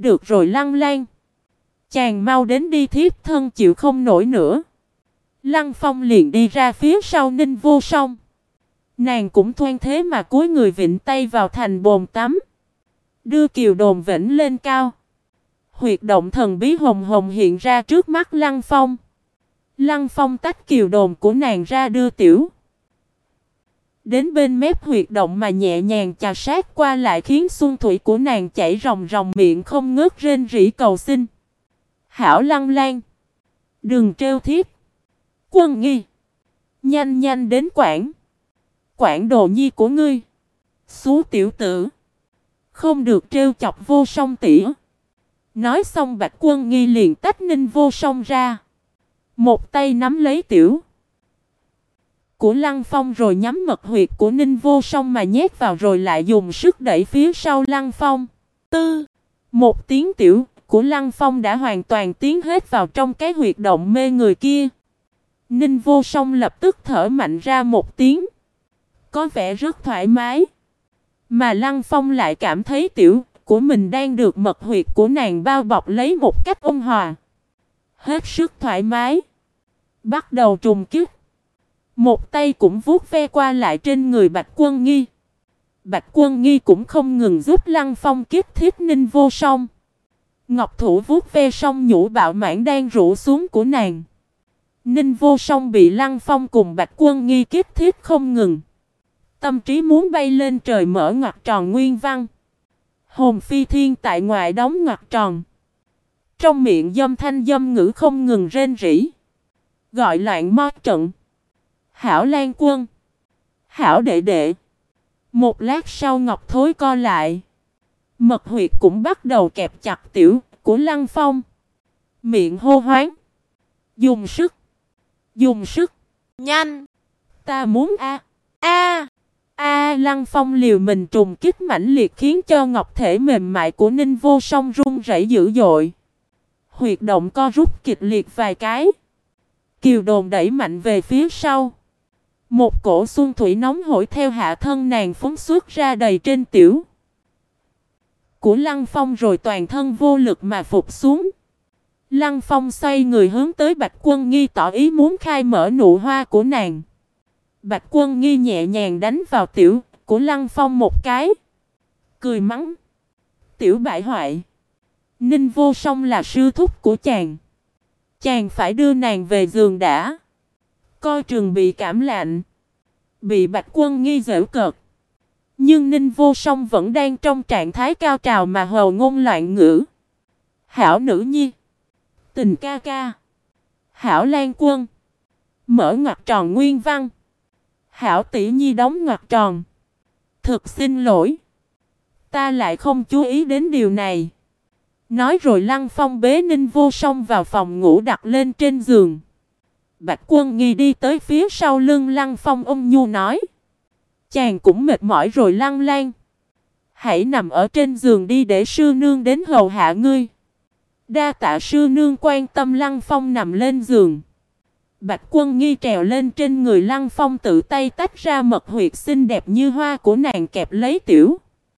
Được rồi Lăng Lan. Chàng mau đến đi, thiếp thân chịu không nổi nữa. Lăng Phong liền đi ra phía sau Ninh Vô Song. Nàng cũng thoăn thế mà cúi người vịn tay vào thành bồn tắm. Đưa kiều đồn vĩnh lên cao. Huyệt động thần bí hồng hồng hiện ra trước mắt Lăng Phong. Lăng Phong tách kiều đồn của nàng ra đưa tiểu. Đến bên mép huyệt động mà nhẹ nhàng chà sát qua lại khiến xuân thủy của nàng chảy ròng ròng, miệng không ngớt rên rỉ cầu xin. Hảo Lăng Lan, đừng trêu thiếp. Quân Nghi, nhanh nhanh đến quản. Quản đồ nhi của ngươi. Xú tiểu tử, không được trêu chọc Vô Song tỉ. Nói xong Bạch Quân Nghi liền tách Ninh Vô Song ra. Một tay nắm lấy tiểu của Lăng Phong rồi nhắm mật huyệt của Ninh Vô Song mà nhét vào, rồi lại dùng sức đẩy phía sau Lăng Phong. Tư, một tiếng tiểu của Lăng Phong đã hoàn toàn tiến hết vào trong cái huyệt động mê người kia. Ninh Vô Song lập tức thở mạnh ra một tiếng. Có vẻ rất thoải mái. Mà Lăng Phong lại cảm thấy tiểu của mình đang được mật huyệt của nàng bao bọc lấy một cách ôn hòa. Hết sức thoải mái. Bắt đầu trùng kích. Một tay cũng vuốt ve qua lại trên người Bạch Quân Nghi. Bạch Quân Nghi cũng không ngừng giúp Lăng Phong kiếp thiết Ninh Vô Song. Ngọc thủ vuốt ve song nhũ bạo mãn đang rũ xuống của nàng. Ninh Vô Song bị Lăng Phong cùng Bạch Quân Nghi kiếp thiết không ngừng. Tâm trí muốn bay lên trời mở ngoặc tròn nguyên văn. Hồn phi thiên tại ngoại đóng ngoặc tròn. Trong miệng dâm thanh dâm ngữ không ngừng rên rỉ. Gọi loạn mo trận. Hảo Lan Quân, hảo đệ đệ. Một lát sau ngọc thối co lại. Mật huyệt cũng bắt đầu kẹp chặt tiểu của Lăng Phong. Miệng hô hoáng. Dùng sức. Dùng sức. Nhanh. Ta muốn Lăng Phong liều mình trùng kích mãnh liệt khiến cho ngọc thể mềm mại của Ninh Vô Song run rẩy dữ dội. Huyệt động co rút kịch liệt vài cái. Kiều đồn đẩy mạnh về phía sau. Một cổ xuân thủy nóng hổi theo hạ thân nàng phóng xuất ra đầy trên tiểu của Lăng Phong, rồi toàn thân vô lực mà phục xuống. Lăng Phong xoay người hướng tới Bạch Quân Nghi tỏ ý muốn khai mở nụ hoa của nàng. Bạch Quân Nghi nhẹ nhàng đánh vào tiểu của Lăng Phong một cái. Cười mắng. Tiểu bại hoại. Ninh Vô Song là sư thúc của chàng. Chàng phải đưa nàng về giường đã. Coi chừng bị cảm lạnh. Bị Bạch Quân Nghi giễu cợt. Nhưng Ninh Vô Song vẫn đang trong trạng thái cao trào mà hầu ngôn loạn ngữ. Hảo nữ nhi. Tình ca ca. Hảo Lan Quân. Mở ngoặc tròn nguyên văn. Hảo tỷ nhi đóng ngoặc tròn. Thực xin lỗi. Ta lại không chú ý đến điều này. Nói rồi Lăng Phong bế Ninh Vô Song vào phòng ngủ đặt lên trên giường. Bạch Quân Nghi đi tới phía sau lưng Lăng Phong ôm nhu nói. Chàng cũng mệt mỏi rồi Lăng Lan. Hãy nằm ở trên giường đi để sư nương đến hầu hạ ngươi. Đa tạ sư nương quan tâm. Lăng Phong nằm lên giường. Bạch Quân Nghi trèo lên trên người Lăng Phong, tự tay tách ra mật huyệt xinh đẹp như hoa của nàng, kẹp lấy tiểu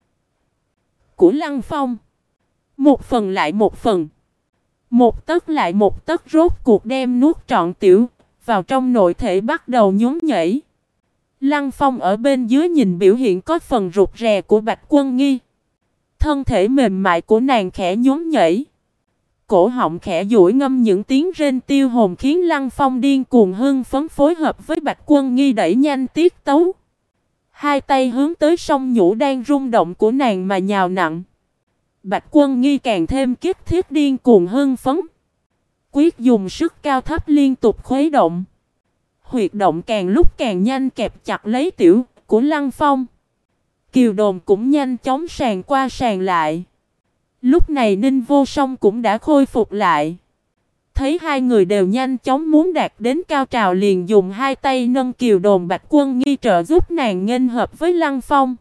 của Lăng Phong. Một phần lại một phần. Một tấc lại một tấc, rốt cuộc đem nuốt trọn tiểu vào trong nội thể, bắt đầu nhún nhảy. Lăng Phong ở bên dưới nhìn biểu hiện có phần rụt rè của Bạch Quân Nghi. Thân thể mềm mại của nàng khẽ nhún nhảy. Cổ họng khẽ duỗi ngâm những tiếng rên tiêu hồn khiến Lăng Phong điên cuồng hưng phấn, phối hợp với Bạch Quân Nghi đẩy nhanh tiết tấu. Hai tay hướng tới song nhũ đang rung động của nàng mà nhào nặng. Bạch Quân Nghi càng thêm kích thiết điên cuồng hưng phấn. Quyết dùng sức cao thấp liên tục khuấy động. Huyệt động càng lúc càng nhanh kẹp chặt lấy tiểu của Lăng Phong. Kiều đồn cũng nhanh chóng sàn qua sàn lại. Lúc này Ninh Vô Song cũng đã khôi phục lại. Thấy hai người đều nhanh chóng muốn đạt đến cao trào, liền dùng hai tay nâng kiều đồn Bạch Quân Nghi trợ giúp nàng nghênh hợp với Lăng Phong.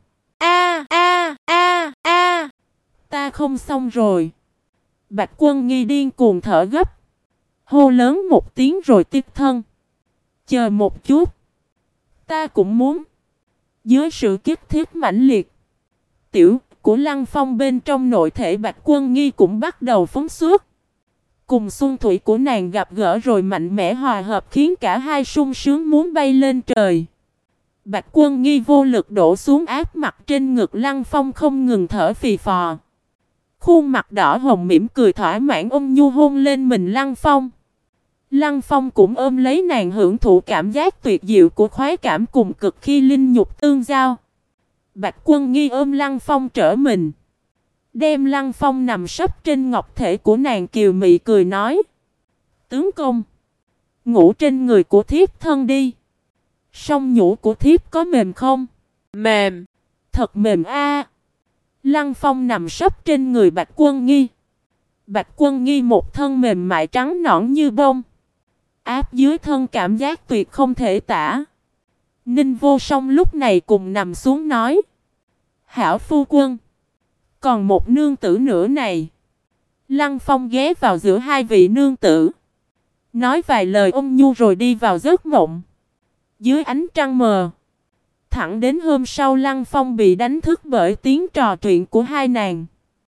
Ta không xong rồi. Bạch Quân Nghi điên cuồng thở gấp. Hô lớn một tiếng rồi tiếp thân. Chờ một chút. Ta cũng muốn. Dưới sự kích thiết mãnh liệt, tiểu của Lăng Phong bên trong nội thể Bạch Quân Nghi cũng bắt đầu phóng xuất. Cùng xuân thủy của nàng gặp gỡ rồi mạnh mẽ hòa hợp khiến cả hai sung sướng muốn bay lên trời. Bạch Quân Nghi vô lực đổ xuống áp mặt trên ngực Lăng Phong không ngừng thở phì phò. Khuôn mặt đỏ hồng mỉm cười thỏa mãn ôm nhu hôn lên mình Lăng Phong. Lăng Phong cũng ôm lấy nàng hưởng thụ cảm giác tuyệt diệu của khoái cảm cùng cực khi linh nhục tương giao. Bạch Quân Nghi ôm Lăng Phong trở mình. Đem Lăng Phong nằm sấp trên ngọc thể của nàng kiều mị cười nói. Tướng công, ngủ trên người của thiếp thân đi. Song nhũ của thiếp có mềm không? Mềm. Thật mềm a. Lăng Phong nằm sấp trên người Bạch Quân Nghi. Bạch Quân Nghi một thân mềm mại trắng nõn như bông. Áp dưới thân cảm giác tuyệt không thể tả. Ninh Vô Song lúc này cùng nằm xuống nói. Hảo phu quân, còn một nương tử nữa này. Lăng Phong ghé vào giữa hai vị nương tử, nói vài lời ôn nhu rồi đi vào giấc mộng. Dưới ánh trăng mờ, thẳng đến hôm sau Lăng Phong bị đánh thức bởi tiếng trò chuyện của hai nàng.